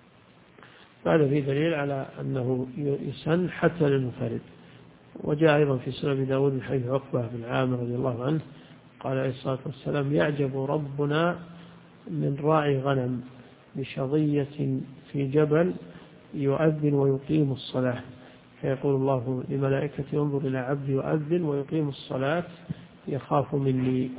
هذا فيه دليل على أنه يسن حتى للمنفرد. وجاء أيضا في سنن أبي داود من حديث عقبة بن عامر رضي الله عنه قال عليه الصلاة والسلام: يعجب ربنا من راعي غنم بشظية في جبل يؤذن ويقيم الصلاة، فيقول الله لملائكته: انظر إلى عبد يؤذن ويقيم الصلاة يخاف مني،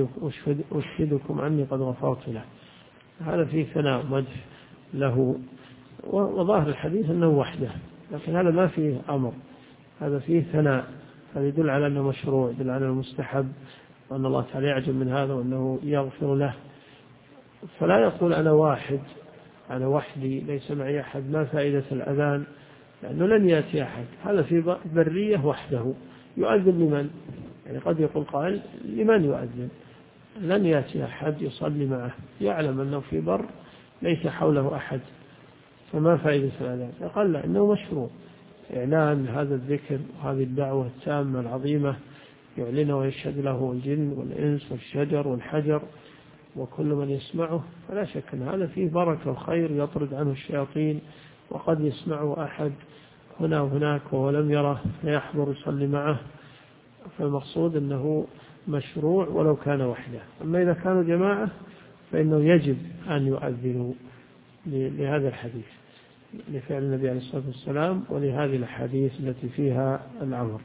أشهدكم عني قد غفرت له. هذا فيه ثناء مدح له. وظاهر الحديث أنه وحده، لكن هذا ما فيه أمر، هذا فيه ثناء. هذا يدل على أنه مشروع، يدل على المستحب، وأن الله تعالى يعجب من هذا وأنه يغفر له. فلا يقول أنا واحد، أنا وحدي ليس معي أحد، ما فائدة الأذان؟ لأنه لن يأتي أحد. هذا في برية وحده يؤذن لمن؟ يعني قد يقول قائل: لمن يؤذن؟ لن يأتي أحد يصلي معه، يعلم أنه في بر ليس حوله أحد، فما فائدة الأذان؟ فقال لا، إنه مشروع إعلان هذا الذكر وهذه الدعوة التامة العظيمة، يعلنه ويشهد له الجن والإنس والشجر والحجر وكل من يسمعه. فلا شك أن هذا فيه بركة وخير يطرد عنه الشياطين، وقد يسمعه أحد هنا وهناك وهو لم يره فيحضر يصلي معه. فالمقصود أنه مشروع ولو كان وحده. أما إذا كانوا جماعة فإنه يجب أن يؤذنوا لهذا الحديث، لفعل النبي عليه الصلاة والسلام، ولهذه الحديث التي فيها الأمر.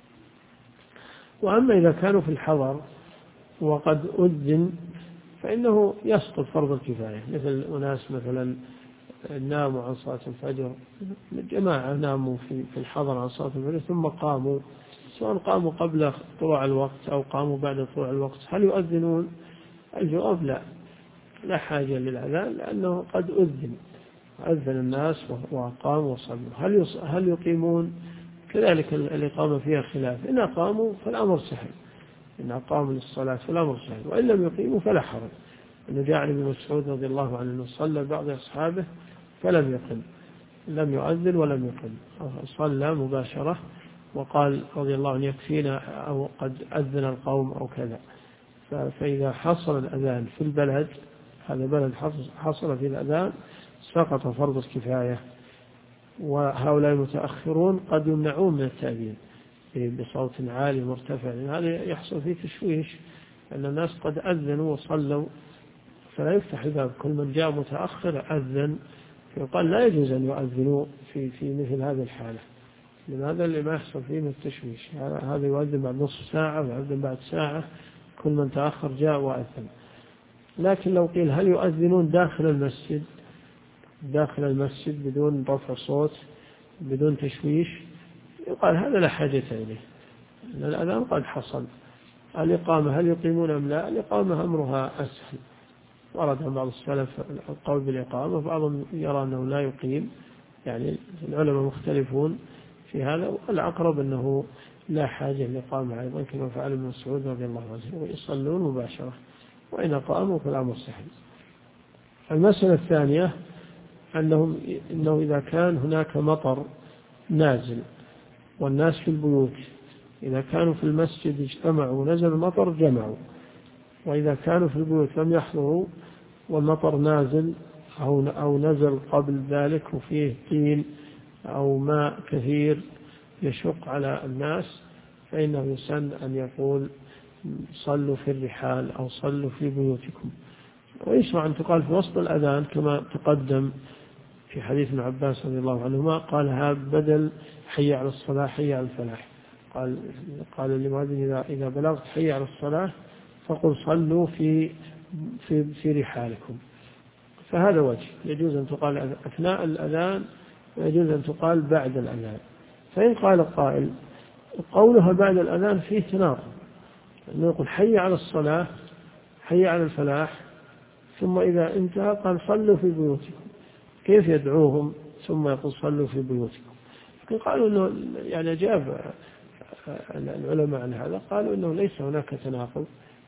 وأما إذا كانوا في الحضر وقد أذن فإنه يسقط فرض الكفاية، مثل أناس مثلا ناموا عن صلاة الفجر، جماعة ناموا في الحضر عن صلاة الفجر ثم قاموا، سواء قاموا قبل طلوع الوقت أو قاموا بعد طلوع الوقت، هل يؤذنون؟ الجواب لا حاجة للأذان، لأنه قد أذن الناس وقاموا وصلوا. هل يقيمون؟ كذلك الإقامة فيها خلاف، إن أقاموا فالأمر سهل، إن أقاموا للصلاة فالأمر سهل، وإن لم يقيموا فلا حرج. أنه جاء عن ابن مسعود رضي الله عنه أنه صلى بعض أصحابه فلم يقم، لم يؤذن ولم يقم، صلى مباشرة وقال رضي الله عنه يكفينا أو قد أذن القوم أو كذا. فإذا حصل الأذان في البلد، هذا بلد حصل في الأذان، سقط فرض الكفاية. وهؤلاء المتأخرون قد يمنعون من التأذين بصوت عالي مرتفع، هذا يحصل فيه تشويش، أن الناس قد أذنوا وصلوا فلا يفتح الباب. كل من جاء متأخر أذن، فيقال لا يجوز أن يؤذنوا في مثل هذه الحالة، لماذا؟ اللي ما يحصل فيه من التشويش. هذا يؤذن بعد نصف ساعة ويؤذن بعد ساعة، كل من تأخر جاء وأذن. لكن لو قيل هل يؤذنون داخل المسجد بدون رفع صوت بدون تشويش، يقال هذا لا حاجة إليه، لأن الأذان قد حصل. الإقامة هل يقيمون أم لا؟ الإقامة أمرها أسهل، ورد عن بعض السلف القول بالإقامة، بعضهم يرى أنه لا يقيم، يعني العلماء مختلفون في هذا، والأقرب أنه لا حاجة للإقامة أيضا، كما فعل ابن مسعود رضي الله عنه، ويصلون مباشرة، وإن قاموا فالأمر سهل. المسألة الثانية أنه إذا كان هناك مطر نازل والناس في البيوت، إذا كانوا في المسجد اجتمعوا ونزل المطر جمعوا، وإذا كانوا في البيوت لم يحضروا والمطر نازل أو نزل قبل ذلك وفيه طين أو ماء كثير يشق على الناس، فإنه يسن أن يقول صلوا في الرحال أو صلوا في بيوتكم. ويشرع أن تقال في وسط الأذان كما تقدم في حديث ابن عباس رضي الله عنهما، قالها بدل حي على الصلاة حي على الفلاح، قال للمؤذن إذا بلغت حي على الصلاة فقل صلوا في رحالكم. فهذا وجه يجوز أن تقال أثناء الأذان، ويجوز أن تقال بعد الأذان. فإن قال قائل قولها بعد الأذان فيه تناقض، أنه يقول حي على الصلاة حي على الفلاح ثم إذا انتهى قال صلوا في بيوتكم، كيف يدعوهم ثم يقول صلوا في بيوتكم؟ قالوا أنه يعني أجاب العلماء عن هذا، قالوا أنه ليس هناك تناقض،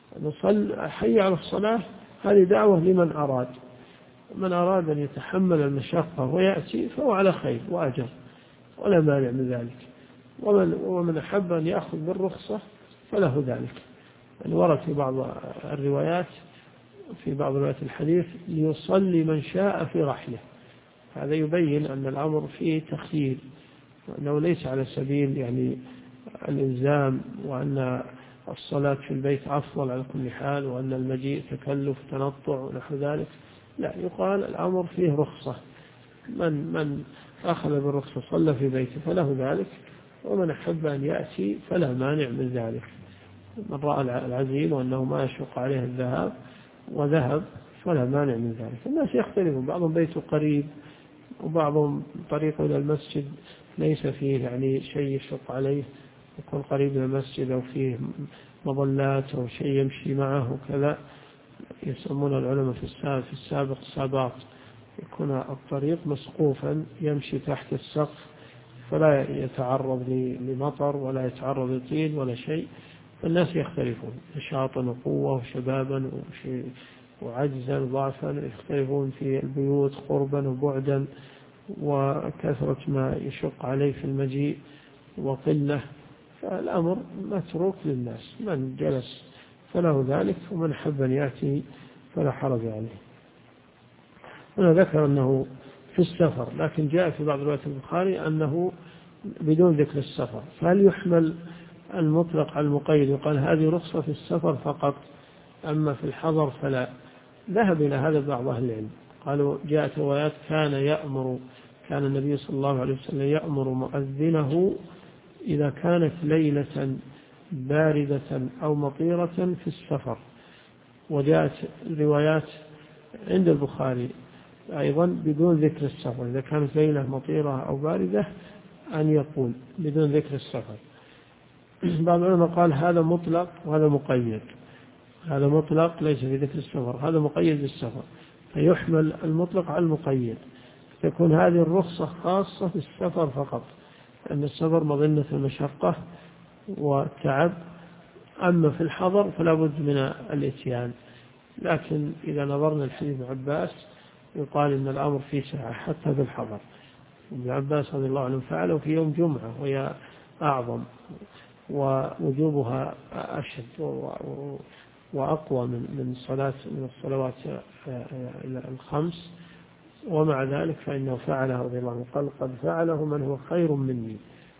حي على الصلاة هذه دعوة لمن أراد، من أراد أن يتحمل المشقة ويأتي فهو على خير وأجر ولا مانع من ذلك، ومن أحب أن يأخذ بالرخصة فله ذلك. يعني ورد في بعض الروايات، في بعض روايات الحديث ليصلي من شاء في رحله، هذا يبين أن الأمر فيه تخيير، وأنه ليس على سبيل يعني الإلزام، وأن الصلاة في البيت أفضل على كل حال، وأن المجيء تكلف تنطع ونحو ذلك. لا، يقال الأمر فيه رخصة، من أخذ بالرخصة صلى في بيته فله ذلك، ومن أحب أن يأتي فلا مانع من ذلك. من رأى العزيل وأنه ما يشق عليه الذهاب وذهب فلا مانع من ذلك. الناس يختلفون، بعضهم بيته قريب وبعضهم طريقه إلى المسجد ليس فيه يعني شيء يشق عليه، يكون قريب من المسجد أو فيه مظلات أو شيء يمشي معه وكذا، يسمون العلماء في السابق السابات، يكون الطريق مسقوفا يمشي تحت السقف فلا يتعرض لمطر ولا يتعرض لطين ولا شيء. فالناس يختلفون نشاطا وقوة وشبابا وعجزا وضعفا، يختلفون في البيوت قربا وبعدا وكثرة ما يشق عليه في المجيء وقلة، فالأمر متروك للناس، من جلس فله ذلك ومن حب أن يأتي فلا حرج عليه. هنا ذكر أنه في السفر، لكن جاء في بعض روايات البخاري أنه بدون ذكر السفر، فهل يحمل المطلق على المقيد وقال هذه رخصة في السفر فقط أما في الحضر فلا؟ ذهب إلى هذا بعض أهل العلم، قالوا جاءت روايات كان النبي صلى الله عليه وسلم يأمر مؤذنه إذا كانت ليلة باردة أو مطيرة في السفر، وجاءت روايات عند البخاري أيضا بدون ذكر السفر، إذا كانت ليلة مطيرة أو باردة أن يقول بدون ذكر السفر. بعض العلماء قال هذا مطلق وهذا مقيد، هذا مطلق ليس في ذكر السفر، هذا مقيد بالسفر، فيحمل المطلق على المقيد، تكون هذه الرخصة خاصة في السفر فقط، أن السفر مظنة المشقة والتعب، أما في الحضر فلا بد من الإتيان. لكن إذا نظرنا الحديث ابن عباس يقال إن الأمر فيه سعة حتى في الحضر، ابن عباس رضي الله عنه فعله في يوم جمعة وهي أعظم ووجوبها أشد وأقوى من الصلوات الخمس، ومع ذلك فإنه فعله رضي الله عنه، قال قد فعله من هو خير مني،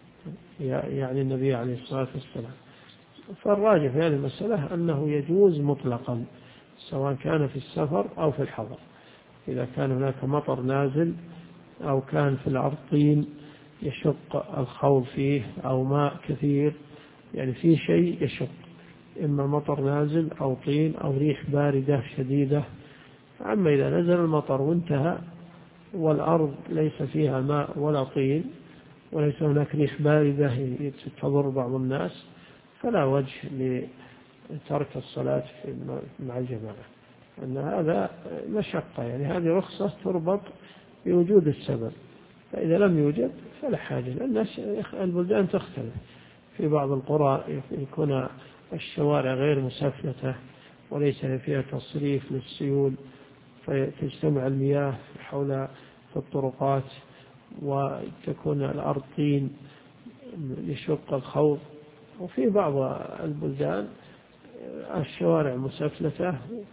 يعني النبي عليه الصلاة والسلام. فالراجح في هذه المسألة أنه يجوز مطلقا سواء كان في السفر أو في الحضر، إذا كان هناك مطر نازل أو كان في الأرض طين يشق الخوض فيه أو ماء كثير، يعني في شيء يشق، إما مطر نازل أو طين أو ريح باردة شديدة. أما إذا نزل المطر وانتهى والأرض ليس فيها ماء ولا طين وليس هناك ريح باردة تضر بعض الناس، فلا وجه لترك الصلاة مع الجماعة، أن هذا مشقة، يعني هذه رخصة تربط بوجود السبب، فإذا لم يوجد فلا حاجة، لأن البلدان تختلف. في بعض القرى يكون الشوارع غير مسفلتة وليس فيها تصريف للسيول، فتجتمع المياه حول في الطرقات، وتكون الأرض طين يشق الخوض. وفي بعض البلدان الشوارع مسفلتة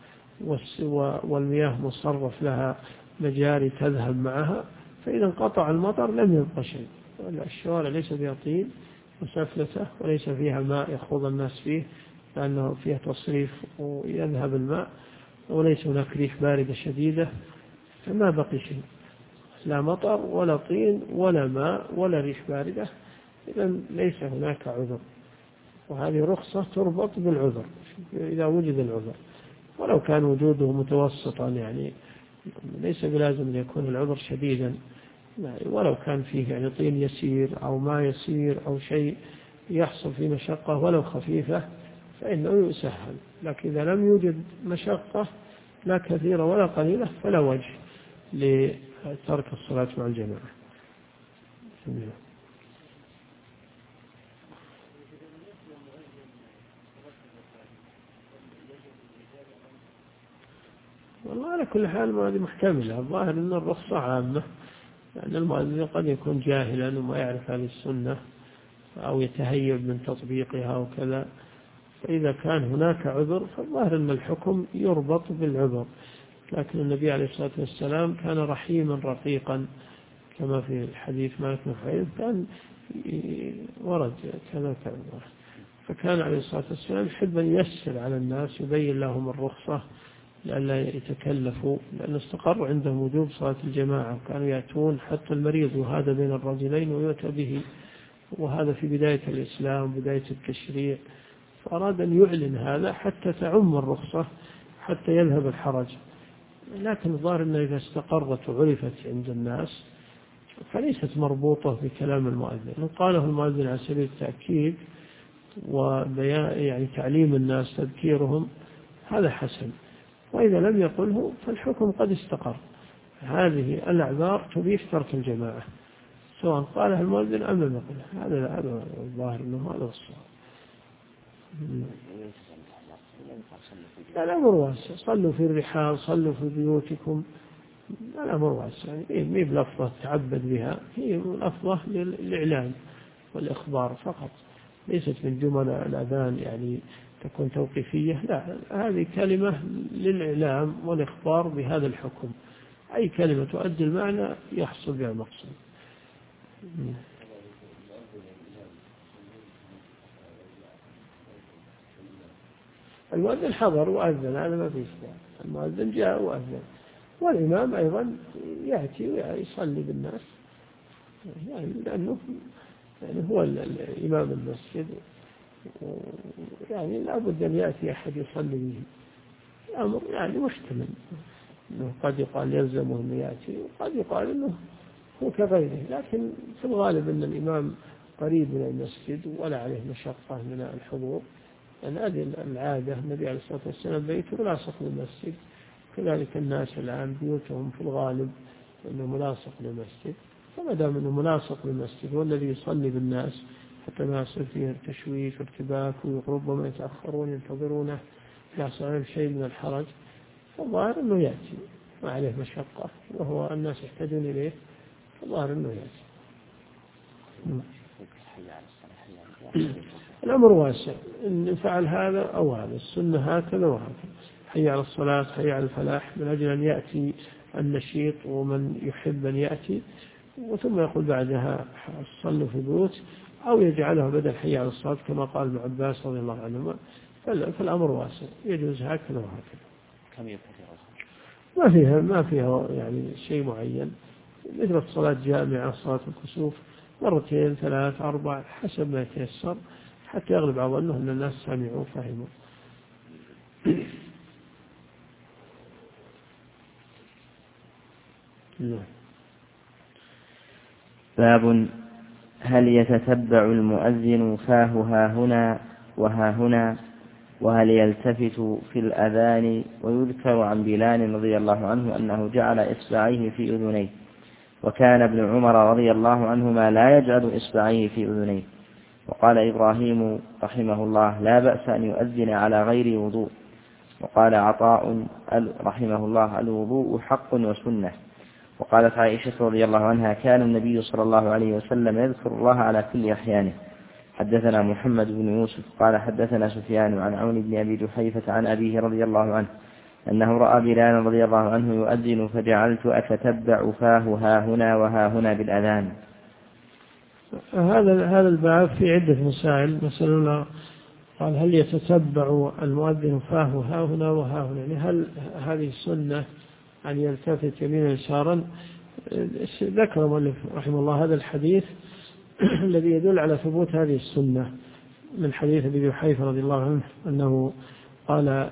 والمياه مصرف لها مجاري تذهب معها، فإذا انقطع المطر لم يبقى شيء، الشوارع ليس فيها طين مسفلتة وليس فيها ماء يخوض الناس فيه لأنه فيها تصريف ويذهب الماء، وليس هناك ريح باردة شديدة، فما بقي شيء، لا مطر ولا طين ولا ماء ولا ريح باردة، إذا ليس هناك عذر. وهذه رخصة تربط بالعذر إذا وجد العذر، ولو كان وجوده متوسطا، يعني ليس بلازم أن يكون العذر شديدا، ولو كان فيه يعني طين يسير أو ماء يسير أو شيء يحصل فيه مشقة ولو خفيفة فإنه يسهل. لكن إذا لم يوجد مشقة لا كثيرة ولا قليلة فلا وجه لترك الصلاة مع الجماعة. والله على كل حال ما هذه محتملة، الظاهر أن الرخصة عامة، لأن المؤذن قد يكون جاهلا وما يعرف هذه السنة أو يتهيب من تطبيقها وكذا، فإذا كان هناك عذر فالظاهر أن الحكم يربط بالعذر. لكن النبي عليه الصلاة والسلام كان رحيما رقيقا كما في الحديث مالك بن حويرث، كان ورد كذا، فكان عليه الصلاة والسلام يحب أن ييسر على الناس، يبين لهم الرخصة لئلا يتكلفوا، لأن استقر عندهم وجوب صلاة الجماعة، كانوا يأتون حتى المريض وهذا بين الرجلين ويؤتى به، وهذا في بداية الإسلام بداية التشريع، فأراد أن يعلن هذا حتى تعم الرخصة حتى يذهب الحرج. لكن الظاهر أنه إذا استقرت وعرفت عند الناس فليست مربوطة بكلام المؤذن، قاله المؤذن على سبيل التأكيد وبيان يعني تعليم الناس تذكيرهم، هذا حسن، وإذا لم يقله فالحكم قد استقر. هذه الأعذار تبيح ترك الجماعة سواء قالها المؤذن أم لم يقله، هذا الظاهر أنه هذا الصواب. الأمر واسع، صلوا في الرحال، صلوا في بيوتكم، الأمر واسع، يعني مي بلفظة تعبد بها، هي لفظة للإعلان والإخبار فقط، ليست من جمل الأذان يعني تكون توقيفية، لا، هذه كلمة للإعلام والإخبار بهذا الحكم، أي كلمة تؤدي المعنى يحصل بها المقصود. المؤذن حضر وأذن، هذا ما فيه إشكال، المؤذن جاء وأذن، والإمام أيضا يأتي ويصلي بالناس، يعني لأنه يعني هو الإمام المسجد، يعني لابد أن يأتي أحد يصلي به، الأمر يعني محتمل، أنه قد يقال يلزمه أنه يأتي وقد يقال أنه هو كغيره، لكن في الغالب أن الإمام قريب من المسجد ولا عليه مشقة من الحضور، لأن هذه العادة، النبي عليه الصلاة والسلام بيته ملاصق للمسجد، كذلك الناس الآن بيوتهم في الغالب أنه ملاصق للمسجد، فما دام أنه ملاصق للمسجد والذي يصلي بالناس حتى ما يصير فيه تشويش وارتباك وربما يتأخرون ينتظرونه يحصل عليهم شيء من الحرج، فالظاهر أنه يأتي ما عليه مشقة وهو الناس يحتاجون إليه، فالظاهر أنه يأتي. الأمر واسع، إن فعل هذا أو هذا، السنة هكذا وهكذا، حي على الصلاة حي على الفلاح، من أجل أن يأتي النشيط ومن يحب أن يأتي، وثم يقول بعدها صلوا في بيوت، أو يجعله بدل حي على الصلاة كما قال ابن عباس رضي الله عنهما. فالأمر واسع، يجوز هكذا وهكذا. ما فيها يعني شيء معين، مثل الصلاة جامعة، صلاة الكسوف، 2 3 4 حسب ما يتيسر، حتى يغلب على ظنه أن الناس سمعوا وفهموا. باب هل يتتبع المؤذن فاه ها هنا وها هنا، وهل يلتفت في الأذان؟ ويذكر عن بلال رضي الله عنه أنه جعل إصبعيه في أذنيه، وكان ابن عمر رضي الله عنهما لا يجعل إصبعيه في أذنيه. وقال إبراهيم رحمه الله لا بأس أن يؤذن على غير وضوء. وقال عطاء رحمه الله الوضوء حق وسنة. وقالت عائشة رضي الله عنها كان النبي صلى الله عليه وسلم يذكر الله على كل أحيانه. حدثنا محمد بن يوسف قال حدثنا سفيان عن عون بن أبي جحيفة عن أبيه رضي الله عنه أنه رأى بلال رضي الله عنه يؤذن فجعلت أتتبع فاه ها هنا وها هنا بالأذان. هذا الباب في عدة مسائل. مسألة قال هل يتتبع المؤذن فاه ها هنا وها هنا، يعني هل هذه السنة أن يلتفت يمينا يسارا؟ ذكر المؤلف رحمه الله هذا الحديث الذي يدل على ثبوت هذه السنة من حديث أبي جحيفة رضي الله عنه أنه قال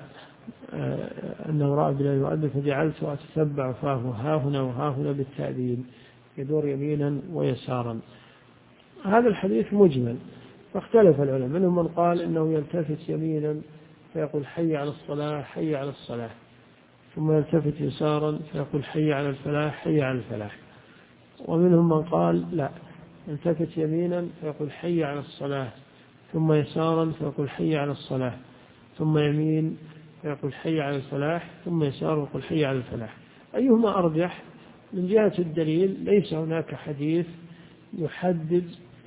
أنه رأى بلال يؤذن فجعلت أتتبع فاه ها هنا وها هنا بالتأذين، يدور يمينا ويسارا. هذا الحديث مجمل، فاختلف العلماء، منهم من قال إنه يلتفت يمينا فيقول حي على الصلاة حي على الصلاة، ثم يلتفت يسارا فيقول حي على الفلاح حي على الفلاح. ومنهم من قال لا، يلتفت يمينا فيقول حي على الصلاة، ثم يسارا فيقول حي على الصلاة، ثم يمين فيقول حي على الفلاح، ثم يسار ويقول حي على الفلاح. أيهما أرجح؟ من جهة الدليل ليس هناك حديث يحدد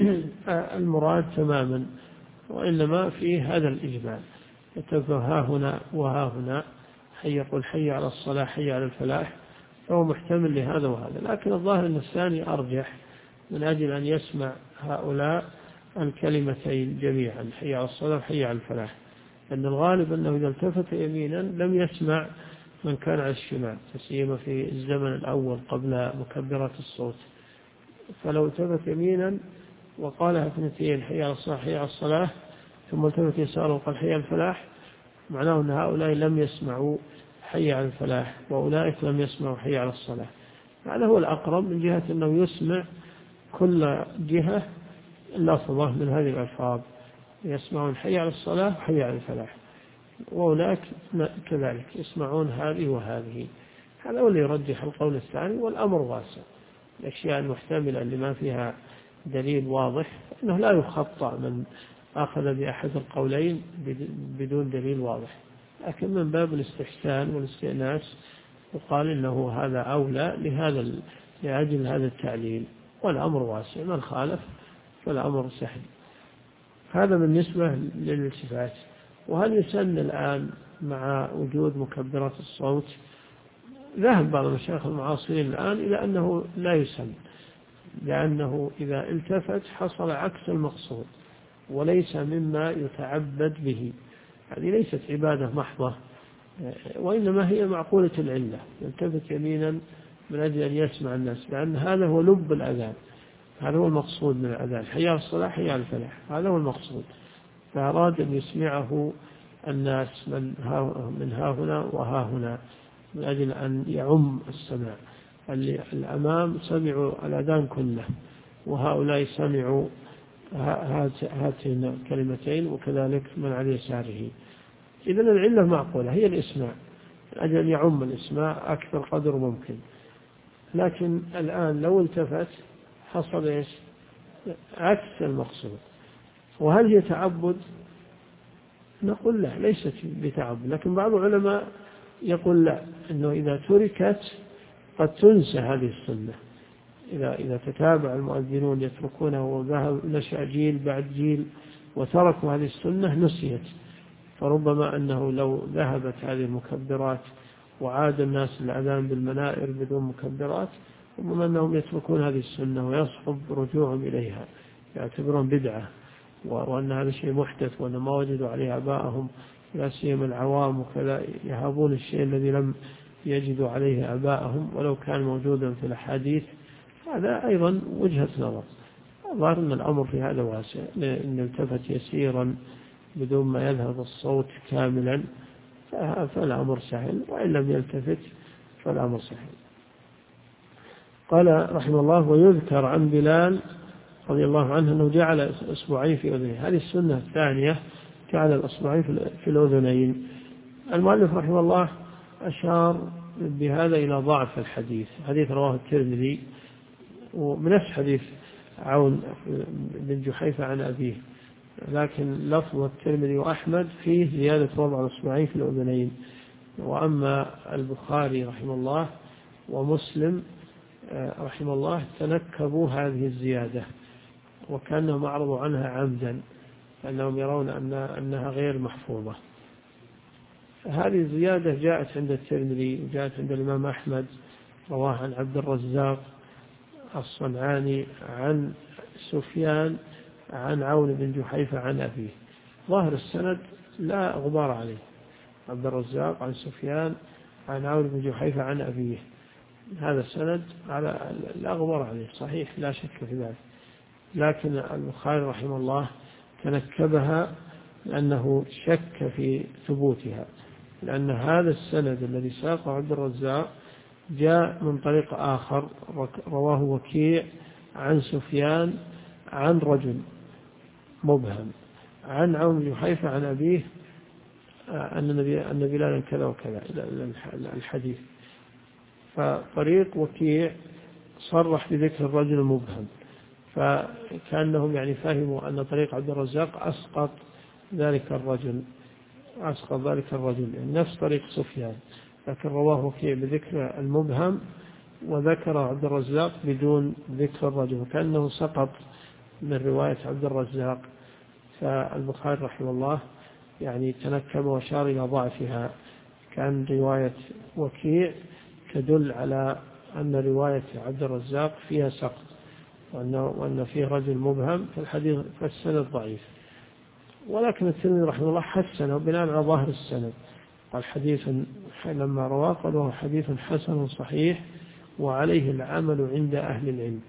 المراد تماما، وإنما فيه هذا الإجمال، يتبع ها هنا وها هنا، حي يقول حي على الصلاة حي على الفلاح، فهو محتمل لهذا وهذا. لكن الظاهر أن الثاني أرجح من أجل أن يسمع هؤلاء الكلمتين جميعا، حي على الصلاة حي على الفلاح، لأن الغالب أنه إذا التفت يمينا لم يسمع من كان على الشمال، تسيما في الزمن الأول قبل مكبرات الصوت. فلو التفت يمينا وقالها اثنتين حي على الصلاة حي على الصلاة، ثم التفت يسارا وقال حي على الفلاح، معناه أن هؤلاء لم يسمعوا حي على الفلاح وأولئك لم يسمعوا حي على الصلاة. هذا هو الأقرب من جهة أنه يسمع كل جهة لفظة من هذه الألفاظ، يسمعون حي على الصلاة وحي على الفلاح، وأولئك كذلك يسمعون هذه وهذه. هذا هو اللي يرجح القول الثاني، والأمر واسع. الأشياء المحتملة اللي ما فيها دليل واضح أنه لا يخطأ من أخذ بأحد القولين بدون دليل واضح، لكن من باب الاستحسان والاستئناس يقال إنه هذا أولى لأجل هذا التعليل، والأمر واسع، من خالف فالأمر سهل. هذا بالنسبة للالتفات. وهل يسن الآن مع وجود مكبرات الصوت؟ ذهب بعض المشايخ المعاصرين الآن إلى أنه لا يسن، لأنه إذا التفت حصل عكس المقصود وليس مما يتعبد به. هذه ليست عبادة محضة، وإنما هي معقولة العلة، يلتفت يمينا من أجل أن يسمع الناس، لأن هذا هو لب الأذان، هذا هو المقصود من الأذان، حي على الصلاة حي على الفلاح، هذا هو المقصود. فأراد أن يسمعه الناس من ها هنا وها هنا، من أجل أن يعم السماع. الأمام سمعوا الأذان كله، وهؤلاء سمعوا هاتين الكلمتين، وكذلك من على يساره. إذن العلة معقولة هي الإسماع، من أجل أن يعم الإسماع أكثر قدر ممكن. لكن الآن لو التفت حصل إيش؟ عكس المقصود. وهل هي تعبد؟ نقول لا، ليست بتعبد، لكن بعض العلماء يقول لا، أنه إذا تركت قد تنسى هذه السنة، إذا تتابع المؤذنون يتركونه وذهب نشأ جيل بعد جيل وتركوا هذه السنة نسيت. فربما أنه لو ذهبت هذه المكبرات وعاد الناس الأذان بالمنائر بدون مكبرات، ربما أنهم يتركون هذه السنة ويصعب رجوعهم إليها، يعتبرون بدعة وأن هذا شيء محدث وأن ما وجدوا عليه آباءهم، لا سيما العوام وكذا يهابون الشيء الذي لم يجدوا عليه آباءهم ولو كان موجودا في الأحاديث. هذا أيضا وجهة نظر. ظاهر أن الأمر في هذا واسع، إن التفت يسيرا بدون ما يذهب الصوت كاملا فالأمر سهل، وإن لم يلتفت فالأمر سهل. قال رحمه الله: ويذكر عن بلال رضي الله عنه أنه جعل إصبعين في أذنيه. هذه السنة الثانية، جعل الإصبعين في الأذنين. المؤلف رحمه الله أشار بهذا إلى ضعف الحديث. حديث رواه الترمذي وبنفس حديث عون بن جحيفة عن أبيه، لكن لفظ الترمذي وأحمد فيه زيادة وضع الإصبعين في الأذنين. وأما البخاري رحمه الله ومسلم رحمه الله تنكبوا هذه الزيادة وكأنهم أعرضوا عنها عمدا، لأنهم يرون أنها غير محفوظة. هذه الزيادة جاءت عند الترمذي وجاءت عند الإمام أحمد، رواه عن عبد الرزاق الصنعاني عن سفيان عن عون بن جحيفة عن أبيه. ظاهر السند لا غبار عليه، عبد الرزاق عن سفيان عن عون بن جحيفة عن أبيه، هذا السند لا غبار عليه، صحيح لا شك في ذلك. لكن البخاري رحمه الله تنكبها لأنه شك في ثبوتها، لأن هذا السند الذي ساقه عبد الرزاق جاء من طريق آخر رواه وكيع عن سفيان عن رجل مبهم عن عون بن جحيفة عن أبيه أن بلالا كذا وكذا الحديث. فطريق وكيع صرح بذكر الرجل المبهم، فكأنهم يعني فهموا أن طريق عبد الرزاق أسقط ذلك الرجل يعني نفس طريق سفيان، لكن رواه وكيع بذكر المبهم وذكر عبد الرزاق بدون ذكر الرجل، كأنه سقط من رواية عبد الرزاق. فالبخاري رحمه الله يعني تنكب وشار إلى ضعفها، كان رواية وكيع تدل على أن رواية عبد الرزاق فيها سقط وأن فيه رجل مبهم فالسند ضعيف. ولكن الترمذي رحمه الله حسنه بناء على ظاهر السند، قال حديث لما رواه قال وهو حديث حسن صحيح وعليه العمل عند أهل العلم،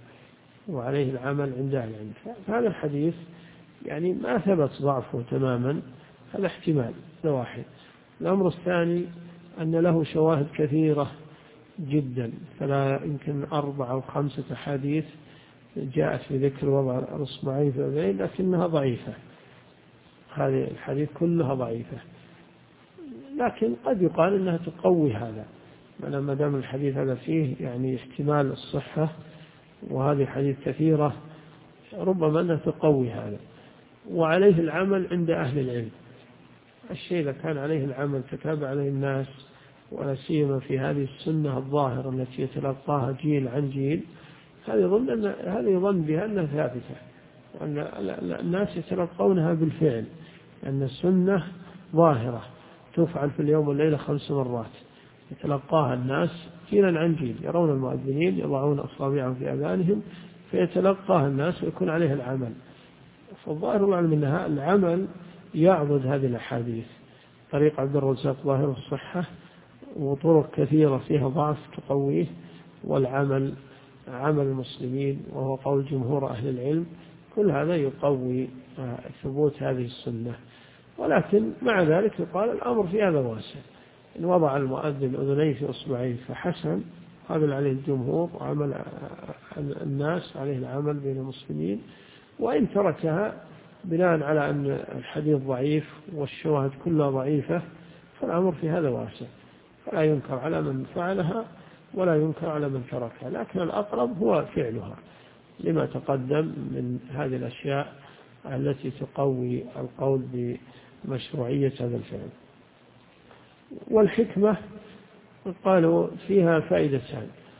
فهذا الحديث يعني ما ثبت ضعفه تماما، هذا احتمال، هذا واحد. الأمر الثاني أن له شواهد كثيرة جدا، فلا يمكن 4 أو 5 أحاديث جاءت في ذكر وضع الإصبعين في الأذنين لكنها ضعيفة، هذه الحديث كلها ضعيفة. لكن قد يقال أنها تقوي هذا، ما دام الحديث هذا فيه يعني احتمال الصحة وهذه حديث كثيرة، ربما أنها تقوي هذا. وعليه العمل عند أهل العلم، الشيء إذا كان عليه العمل تتابع عليه الناس، ولا سيما في هذه السنة الظاهرة التي يتلقاها جيل عن جيل، هذا يظن بها أنها ثابتة، وأن الناس يتلقونها بالفعل، لأن السنة ظاهرة تفعل في اليوم والليلة 5 مرات يتلقاها الناس جيلا عن جيل، يرون المؤذنين يضعون أصابعهم في أذانهم فيتلقاها الناس ويكون عليه العمل. فالظاهر العلم أنها العمل يعضد هذه الأحاديث. طريق عبد الرزاق ظاهر الصحة وطرق كثيرة فيها ضعف تقويه، والعمل عمل المسلمين وهو قول جمهور أهل العلم، كل هذا يقوي ثبوت هذه السنة. ولكن مع ذلك يقال الأمر في هذا واسع، إن وضع المؤذن أذنيه في أصبعين فحسن، هذا عليه الجمهور وعمل الناس عليه العمل بين المسلمين، وإن تركها بناء على أن الحديث ضعيف والشواهد كلها ضعيفة فالأمر في هذا واسع، فلا ينكر على من فعلها ولا ينكر على من تركها، لكن الأقرب هو فعلها لما تقدم من هذه الأشياء التي تقوي القول بمشروعية هذا الفعل. والحكمة قالوا فيها فائدتان: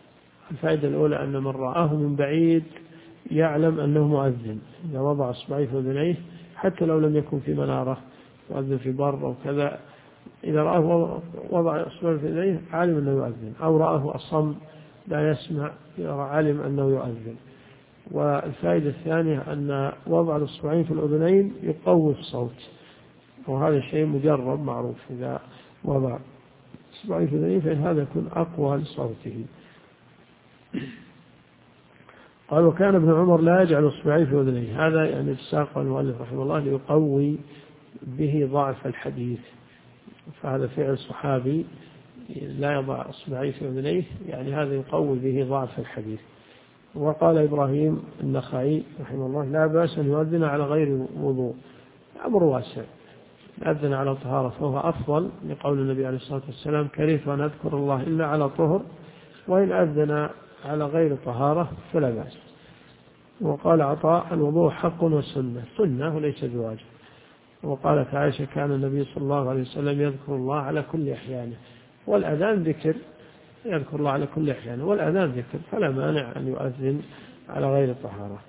الفائدة الأولى أن من رآه من بعيد يعلم أنه مؤذن، إذا وضع إصبعيه في أذنيه حتى لو لم يكن في منارة يؤذن في بر أو كذا، إذا رآه وضع إصبعيه في أذنيه علم أنه يؤذن، أو رآه أصم لا يسمع علم أنه يؤذن. والفائدة الثانية أن وضع الإصبعين في الأذنين يقوي الصوت، وهذا شيء مجرب معروف، إذا وضع إصبعيه في الأذنين فإن هذا يكون أقوى لصوته. قال وكان ابن عمر لا يجعل إصبعيه في أذنيه، هذا يعني الساق المؤلف رحمه الله ليقوي به ضعف الحديث، فهذا فعل صحابي لا يضع إصبعيه في أذنيه، يعني هذا يقوي به ضعف الحديث. وقال إبراهيم النخعي رحمه الله لا بأس أن يؤذن على غير وضوء، أمر واسع، أذن على طهارة فهو أفضل، لقول النبي عليه الصلاة والسلام كرهت أن أذكر الله إلا على طهر، وإن أذن على غير طهارة فلا بأس. وقال عطاء الوضوء حق وسنة، سنة وليس بواجب. وقالت عائشة كان النبي صلى الله عليه وسلم يذكر الله على كل أحيانه، والأذان ذكر، يذكر الله على كل أحيانه والأذان ذكر، فلا مانع أن يؤذن على غير طهارة.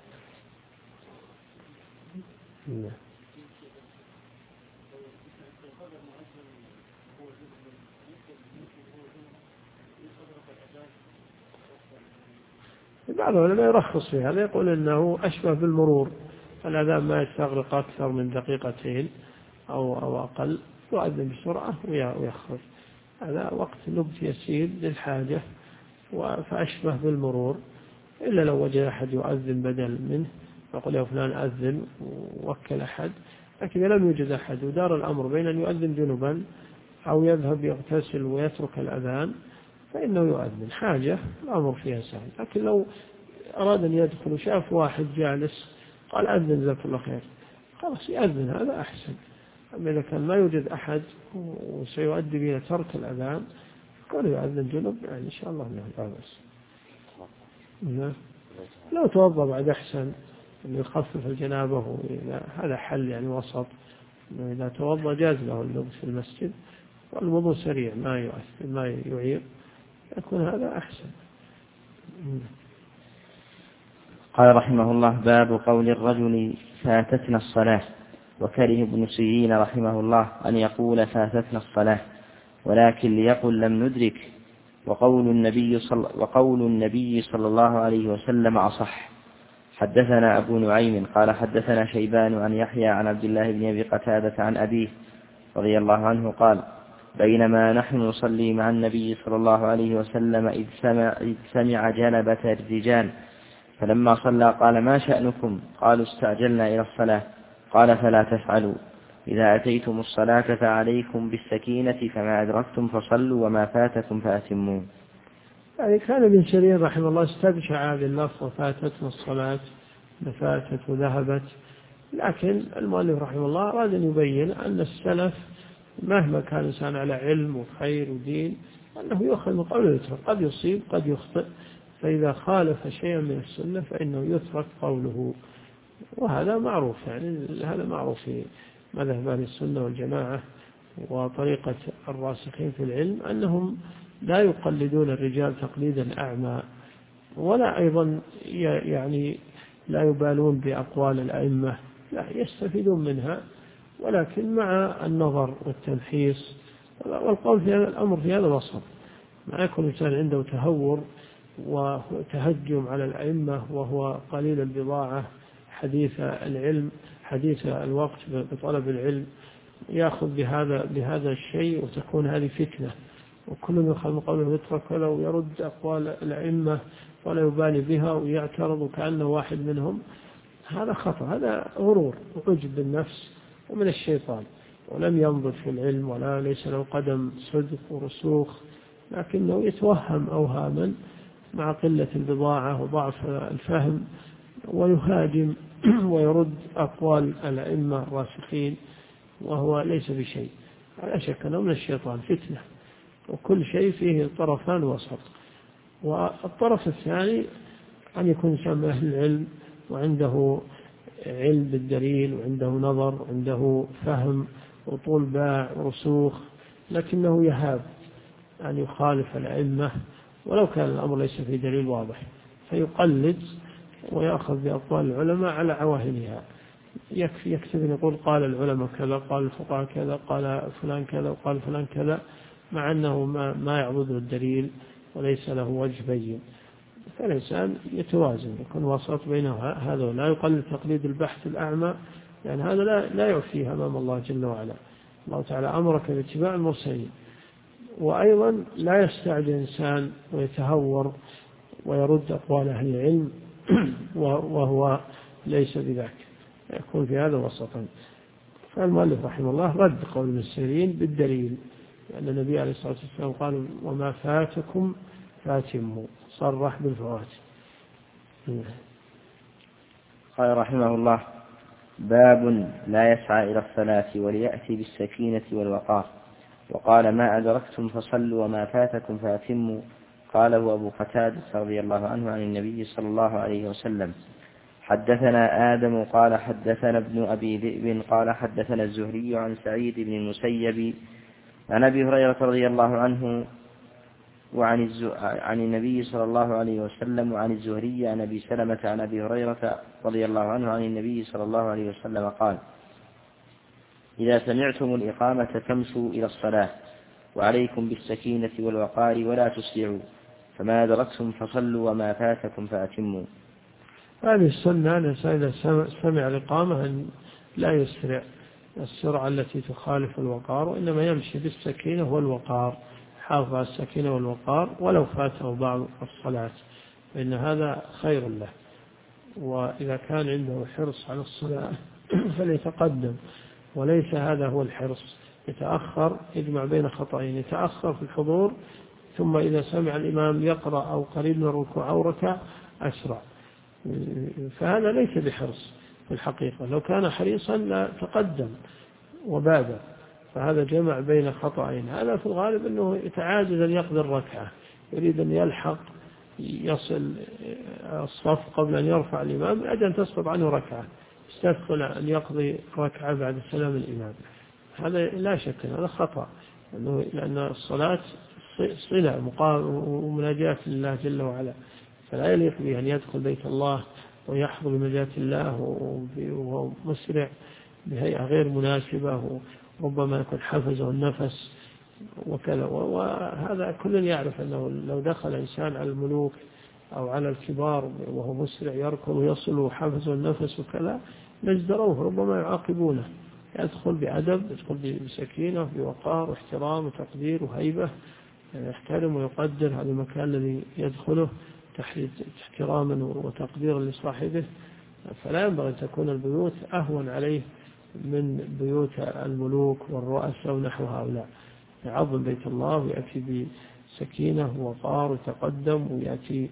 بعض العلماء يرخص في هذا، يقول إنه أشبه بالمرور، الأذان ما يستغرق أكثر من دقيقتين أو أقل، يؤذن بسرعة ويخرج، هذا وقت لبث يسير للحاجة، فأشبه بالمرور، إلا لو وجد أحد يؤذن بدل منه يقول يا فلان أذن ووكل أحد، لكن لم يوجد أحد ودار الأمر بين أن يؤذن جنبا أو يذهب يغتسل ويترك الأذان فإنه يؤذن، حاجة الأمر فيها سهل. لكن لو أراد أن يدخل وشاف واحد جالس قال أذن جزاك الله خير، خلاص يأذن، هذا أحسن. أما إذا كان ما يوجد أحد وسيؤدي إلى ترك الأذان قال يؤذن جنب، يعني إن شاء الله لا بأس. لو توضأ بعد أحسن أن يخفف الجنابة، هذا حل يعني وسط، إذا توضأ جاز له اللبس في المسجد والوضوء سريع ما يؤثر ما يعير، يكون هذا أحسن. قال رحمه الله باب قول الرجل فاتتنا الصلاة. وكره ابن سيرين رحمه الله أن يقول فاتتنا الصلاة، ولكن ليقل لم ندرك، وقول النبي صلى الله عليه وسلم أصح. حدثنا أبو نعيم قال حدثنا شيبان عن يحيى عن عبد الله بن أبي قتادة عن أبيه رضي الله عنه قال بينما نحن نصلي مع النبي صلى الله عليه وسلم إذ سمع جلبة الرجال، فلما صلى قال ما شأنكم؟ قالوا استعجلنا إلى الصلاة. قال فلا تفعلوا، إذا أتيتم الصلاة فعليكم بالسكينة، فما أدركتم فصلوا وما فاتكم فأتموا. يعني كان ابن سيرين رحمه الله استبشع باللفظ فاتتنا الصلاة، فاتت وذهبت، لكن المؤلف رحمه الله أراد أن يبين أن السلف مهما كان الإنسان على علم وخير ودين أنه يؤخذ من قوله ويترك، قد يصيب قد يخطئ، فإذا خالف شيئا من السنة فإنه يترك قوله، وهذا معروف، يعني هذا معروف في مذهب أهل السنة والجماعة وطريقة الراسخين في العلم أنهم لا يقلدون الرجال تقليدا أعمى، ولا أيضا يعني لا يبالون بأقوال الأئمة، لا يستفيدون منها، ولكن مع النظر والتمحيص والقول في هذا الأمر في هذا الوسط، ما يكون الإنسان عنده تهور وتهجم على الأئمة وهو قليل البضاعة حديث العلم حديث الوقت بطلب العلم، يأخذ بهذا الشيء وتكون هذه فتنة، وكل من يخالف قوله يترك ولو يرد أقوال الأئمة ولا يبالي بها ويعترض كأنه واحد منهم، هذا خطأ، هذا غرور وعجب بالنفس ومن الشيطان، ولم ينضج في العلم ولا ليس له قدم صدق ورسوخ، لكنه يتوهم أوهاما مع قلة البضاعة وضعف الفهم، ويهاجم ويرد أقوال الأئمة الراسخين وهو ليس بشيء، لا شك أنه من الشيطان فتنة، وكل شيء فيه طرفان وسط. والطرف الثاني أن يكون إنسان من أهل العلم وعنده علم بالدليل وعنده نظر وعنده فهم وطول باع ورسوخ، لكنه يهاب أن يخالف الأئمة ولو كان الأمر ليس في دليل واضح، فيقلد ويأخذ بأقوال العلماء على عواهنها. يكتب أن يقول قال العلماء كذا، قال الفقهاء كذا، قال فلان كذا، وقال فلان كذا، مع أنه ما يعضده الدليل وليس له وجه بين. فالإنسان يتوازن، يكون وسط بين هذا، ولا يقلد تقليد البحث الأعمى، لأن هذا لا يعفيه أمام الله جل وعلا. الله تعالى أمرك باتباع المرسلين. وأيضا لا يستعجل الإنسان ويتهور ويرد أقوال أهل العلم وهو ليس بذاك، يكون في هذا وسطا. فالمؤلف رحمه الله رد قول ابن سيرين بالدليل، لأن النبي عليه الصلاة والسلام قال وما فاتكم فاتموا، صرح بالفوات. قال رحمه الله: باب لا يسعى إلى الصلاة وليأتي بالسكينة والوقار. وقال: ما أدركتم فصلوا وما فاتكم فأتموا. قاله أبو قتادة رضي الله عنه عن النبي صلى الله عليه وسلم. حدثنا آدم قال حدثنا ابن أبي ذئب قال حدثنا الزهري عن سعيد بن المسيب عن أبي هريرة رضي الله عنه عن النبي صلى الله عليه وسلم، وعن الزهري عن أبي سلمة عن أبي هريرة رضي الله عنه عن النبي صلى الله عليه وسلم قال: إذا سمعتم الإقامة فامشوا إلى الصلاة وعليكم بالسكينة والوقار ولا تسرعوا، فما أدركتم فصلوا وما فاتكم فأتموا. هذه السنة إذا سمع الإقامة أن لا يسرع السرعة التي تخالف الوقار، وإنما يمشي بالسكينة والوقار، حافظ على السكينة والوقار ولو فاته بعض الصلاة، فإن هذا خير له. وإذا كان عنده حرص على الصلاة فليتقدم، وليس هذا هو الحرص، يتأخر، يجمع بين خطأين، يتأخر في الحضور، ثم إذا سمع الإمام يقرأ أو قريب من الركوع أو ركع أسرع، فهذا ليس بحرص في الحقيقة. لو كان حريصا لا تقدم وبادر، فهذا جمع بين خطأين. هذا في الغالب أنه يتعاجز أن يقضي الركعة، يريد أن يلحق يصل الصف قبل أن يرفع الإمام، أجل أن تسقط عنه ركعة، يستدخل أن يقضي ركعة بعد سلام الإمام. هذا لا شك هذا خطأ، لأن الصلاة صلة ومناجاة لله جل وعلا، فلا يليق به أن يدخل بيت الله ويحضر بمناجاة الله وهو مسرع بهيئة غير مناسبة، وربما يكون حفزه النفس وكذا. وهذا كل يعرف أنه لو دخل إنسان على الملوك أو على الكبار وهو مسرع يركض ويصل وحفزه النفس وكذا لازدروه، ربما يعاقبونه. يدخل بأدب، يدخل بسكينة بوقار واحترام وتقدير وهيبة، يحترم ويقدر هذا المكان الذي يدخله احتراما وتقديرا لصاحبه. فلا ينبغي أن تكون البيوت أهون عليه من بيوت الملوك والرؤساء ونحو هؤلاء. يعظم بيت الله ويأتي بسكينة ووقار وتقدم، ويأتي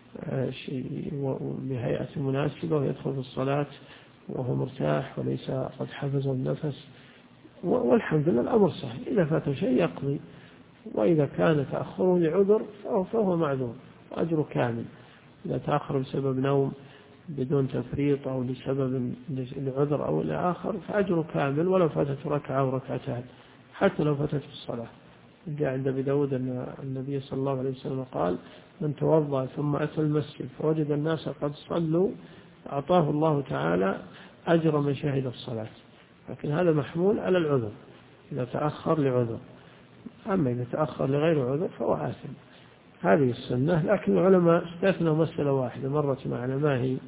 بهيئة مناسبة، ويدخل في الصلاة وهو مرتاح وليس قد حفظه النفس. والحمد لله الأمر سهل، إذا فات شيء يقضي، وإذا كان تأخره لعذر فهو معذور وأجره كامل. إذا تأخر بسبب نوم بدون تفريط أو لسبب لعذر أو لآخر فأجره كامل، ولو فاتت ركعة أو ركعتان، حتى لو فاتت في الصلاة. جاء عند أبي داود أن النبي صلى الله عليه وسلم قال: من توضأ ثم أتى المسجد فوجد الناس قد صلوا أعطاه الله تعالى أجر من شهد الصلاة. لكن هذا محمول على العذر إذا تأخر لعذر، أما إذا تأخر لغير عذر فهو آثم. هذه السنة. لكن العلماء استثنوا مسألة واحدة مرت معنا، ما هي؟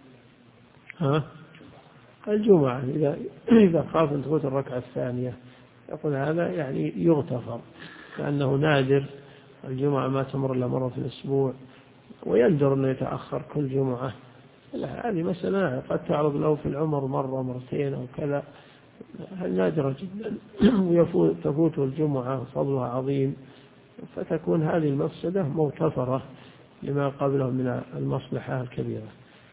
الجمعة. إذا خاف أن تفوت الركعة الثانية يقول هذا يعني يغتفر، لأنه نادر، الجمعة ما تمر إلا مرة في الأسبوع، ويندر أنه يتأخر كل جمعة. لا، هذه مسألة قد تعرض له في العمر مرة مرتين أو كذا، نادرة جدا، وتفوته الجمعة وفضلها عظيم، فتكون هذه المفسدة مغتفرة لما قبله من المصلحة الكبيرة.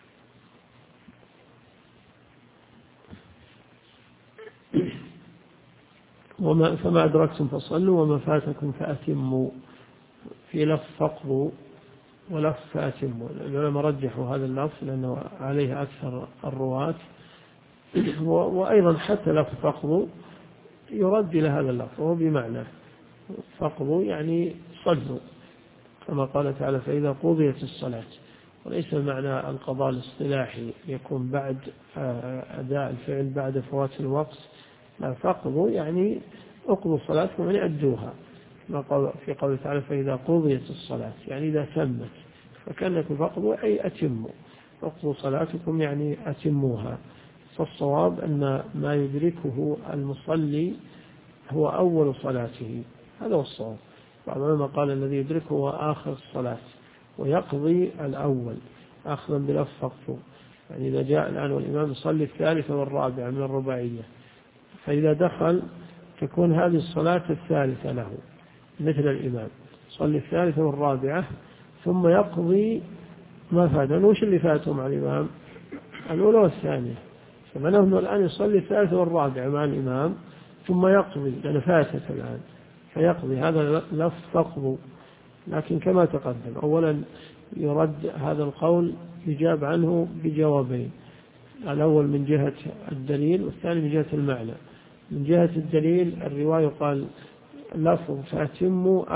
فما أدركتم فصلوا وما فاتكم فأتموا، في لفظ فقضوا ولفظ فأتموا. العلماء رجحوا هذا اللفظ لأنه عليه أكثر الرواة، وأيضا حتى لفظ فقضوا يرد إلى هذا اللفظ، وهو بمعنى فقضوا يعني صلوا، كما قال تعالى فإذا قضيت الصلاة، وليس معنى القضاء الاصطلاحي يكون بعد أداء الفعل بعد فوات الوقت، لا، فقضوا يعني اقضوا صلاتكم يعني أدوها، في قوله تعالى فإذا قضيت الصلاة يعني إذا تمت، فكأنكم فقضوا أي أتموا، اقضوا صلاتكم يعني أتموها. فالصواب أن ما يدركه المصلي هو أول صلاته، هذا هو الصواب. بعض العلماء قال الذي يدركه هو آخر الصلاة ويقضي الأول أخذا بلفظ فقط. يعني إذا جاء الآن والإمام يصلي الثالثة والرابعة من الرباعية، فإذا دخل تكون هذه الصلاة الثالثة له مثل الإمام، يصلي الثالثة والرابعة ثم يقضي ما فات. وش اللي فاته مع الإمام؟ الأولى والثانية، فمن أنه الآن يصلي الثالثة والرابعة مع الإمام ثم يقضي لأن فاتت الآن، فيقضي، هذا لفظ فقضوا. لكن كما تقدم أولا يرد هذا القول يجاب عنه بجوابين، الأول من جهة الدليل والثاني من جهة المعنى. من جهة الدليل الرواية قال لفظ فأتموا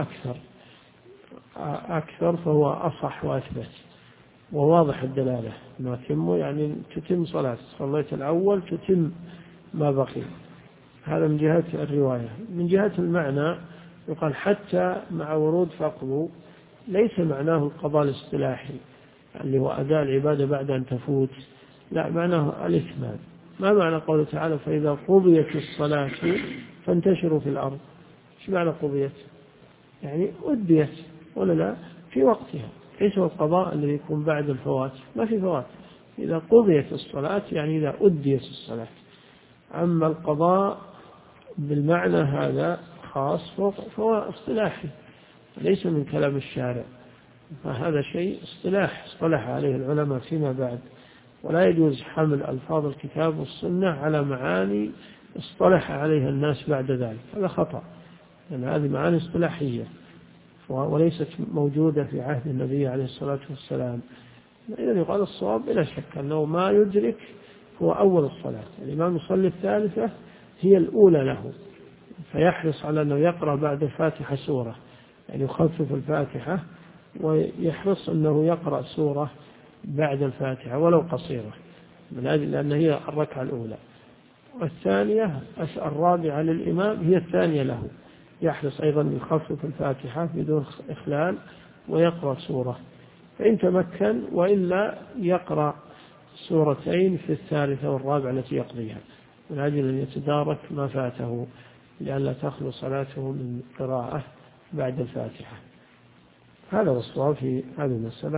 أكثر فهو أصح وأثبت وواضح الدلالة، ما أتموا يعني تتم صلاة، صليت الأول تتم ما بقي. هذا من جهة الرواية. من جهة المعنى يقال حتى مع ورود فقضوا ليس معناه القضاء الاصطلاحي اللي هو أداء العبادة بعد أن تفوت، لا، معناه الإتمام. ما معنى قوله تعالى فإذا قضيت الصلاة فانتشروا في الأرض؟ ايش معنى قضيت؟ يعني أديت ولا لا في وقتها، ليس هو القضاء الذي يكون بعد الفوات، ما في فوات. إذا قضيت الصلاة يعني إذا أديت الصلاة. أما القضاء بالمعنى هذا خاص فهو اصطلاحي ليس من كلام الشارع، فهذا شيء اصطلح عليه العلماء فيما بعد، ولا يجوز حمل ألفاظ الكتاب والسنة على معاني اصطلح عليها الناس بعد ذلك، هذا خطأ، لأن هذه معاني اصطلاحية وليست موجودة في عهد النبي عليه الصلاة والسلام. إذا يقال الصواب بلا شك أنه ما يدرك هو أول الصلاة. الإمام يصلي الثالثة هي الأولى له، فيحرص على أنه يقرأ بعد الفاتحة سورة، يعني يخفف الفاتحة ويحرص أنه يقرأ سورة بعد الفاتحة ولو قصيرة، من أجل لأن هي الركعة الأولى. والثانية الرابعة للإمام هي الثانية له، يحرص أيضا يخفف الفاتحة بدون إخلال ويقرأ سورة، فإن تمكن، وإلا يقرأ سورتين في الثالثة والرابعة التي يقضيها، من أجل أن يتدارك ما فاته لئلا تخلو صلاته من قراءة بعد الفاتحة. هذا هو الصواب في هذه المسألة.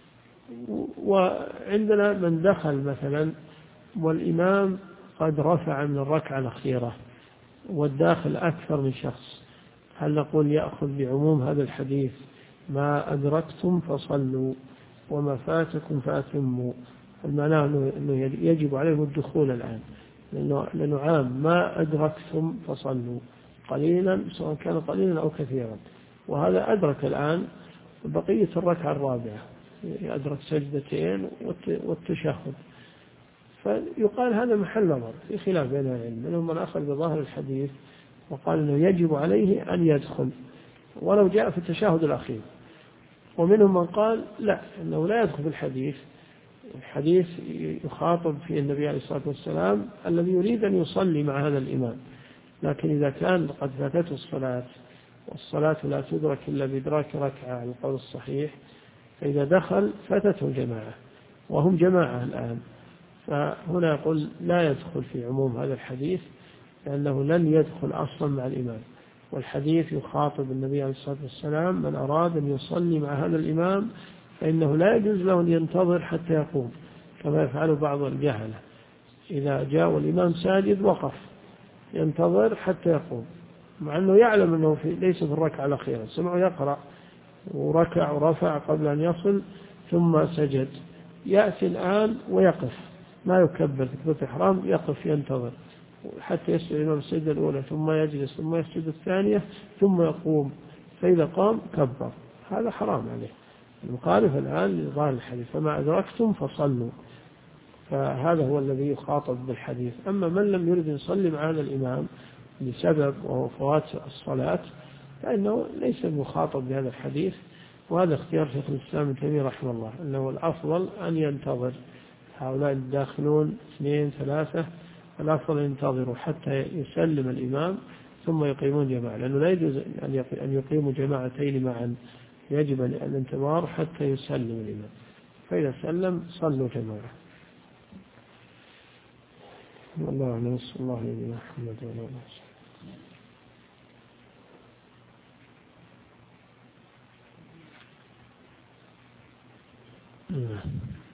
وعندنا من دخل مثلا والإمام قد رفع من الركعة الأخيرة والداخل أكثر من شخص، هل نقول يأخذ بعموم هذا الحديث ما أدركتم فصلوا وما فاتكم فأتموا؟ المعنى أنه يجب عليهم الدخول الآن، لأنه عام، ما أدركتم فصلوا، قليلا سواء كان قليلا أو كثيرا، وهذا أدرك الآن بقية الركعة الرابعة، أدرك سجدتين والتشهد، فيقال هذا محل نظر في خلاف بين العلم، منهم من أخذ بظاهر الحديث وقال أنه يجب عليه أن يدخل ولو جاء في التشهد الأخير، ومنهم من قال لا، أنه لا يدخل في الحديث يخاطب فيه النبي عليه الصلاة والسلام الذي يريد أن يصلي مع هذا الإمام، لكن إذا كان قد فاتته الصلاة والصلاة لا تدرك إلا بإدراك ركعة على القول الصحيح، فإذا دخل فاتته الجماعة وهم جماعة الآن، فهنا يقول لا يدخل في عموم هذا الحديث، لأنه لن يدخل أصلا مع الإمام، والحديث يخاطب النبي عليه الصلاة والسلام من أراد أن يصلي مع هذا الإمام فإنه لا يجوز له أن ينتظر حتى يقوم كما يفعل بعض الجهلة، إذا جاء والإمام ساجد وقف ينتظر حتى يقوم، مع أنه يعلم أنه ليس في الركعة الأخيرة، سمعه يقرأ وركع ورفع قبل أن يصل ثم سجد، يأتي الآن ويقف، ما يكبر تكبيرة الإحرام، يقف ينتظر حتى يسجد الإمام السجدة الأولى ثم يجلس ثم يسجد الثانية ثم يقوم، فإذا قام كبر، هذا حرام عليه، المخالف الآن لظاهر الحديث، فما أدركتم فصلوا، فهذا هو الذي يخاطب بالحديث. أما من لم يرد يصلي مع هذا الإمام لسبب وهو فوات الصلاة فإنه ليس مخاطب بهذا الحديث، وهذا اختيار شيخ الإسلام ابن تيمية رحمه الله، أنه الأفضل أن ينتظر هؤلاء الداخلون 2 3، الأفضل ينتظروا حتى يسلم الإمام ثم يقيمون جماعة، لأنه لا يجوز أن يقيموا جماعتين معا، يجب الانتظار حتى يسلم الإمام، فإذا سلم صلوا جماعة. والله أعلم. صلى الله عليه محمد وعلى آله وصحبه.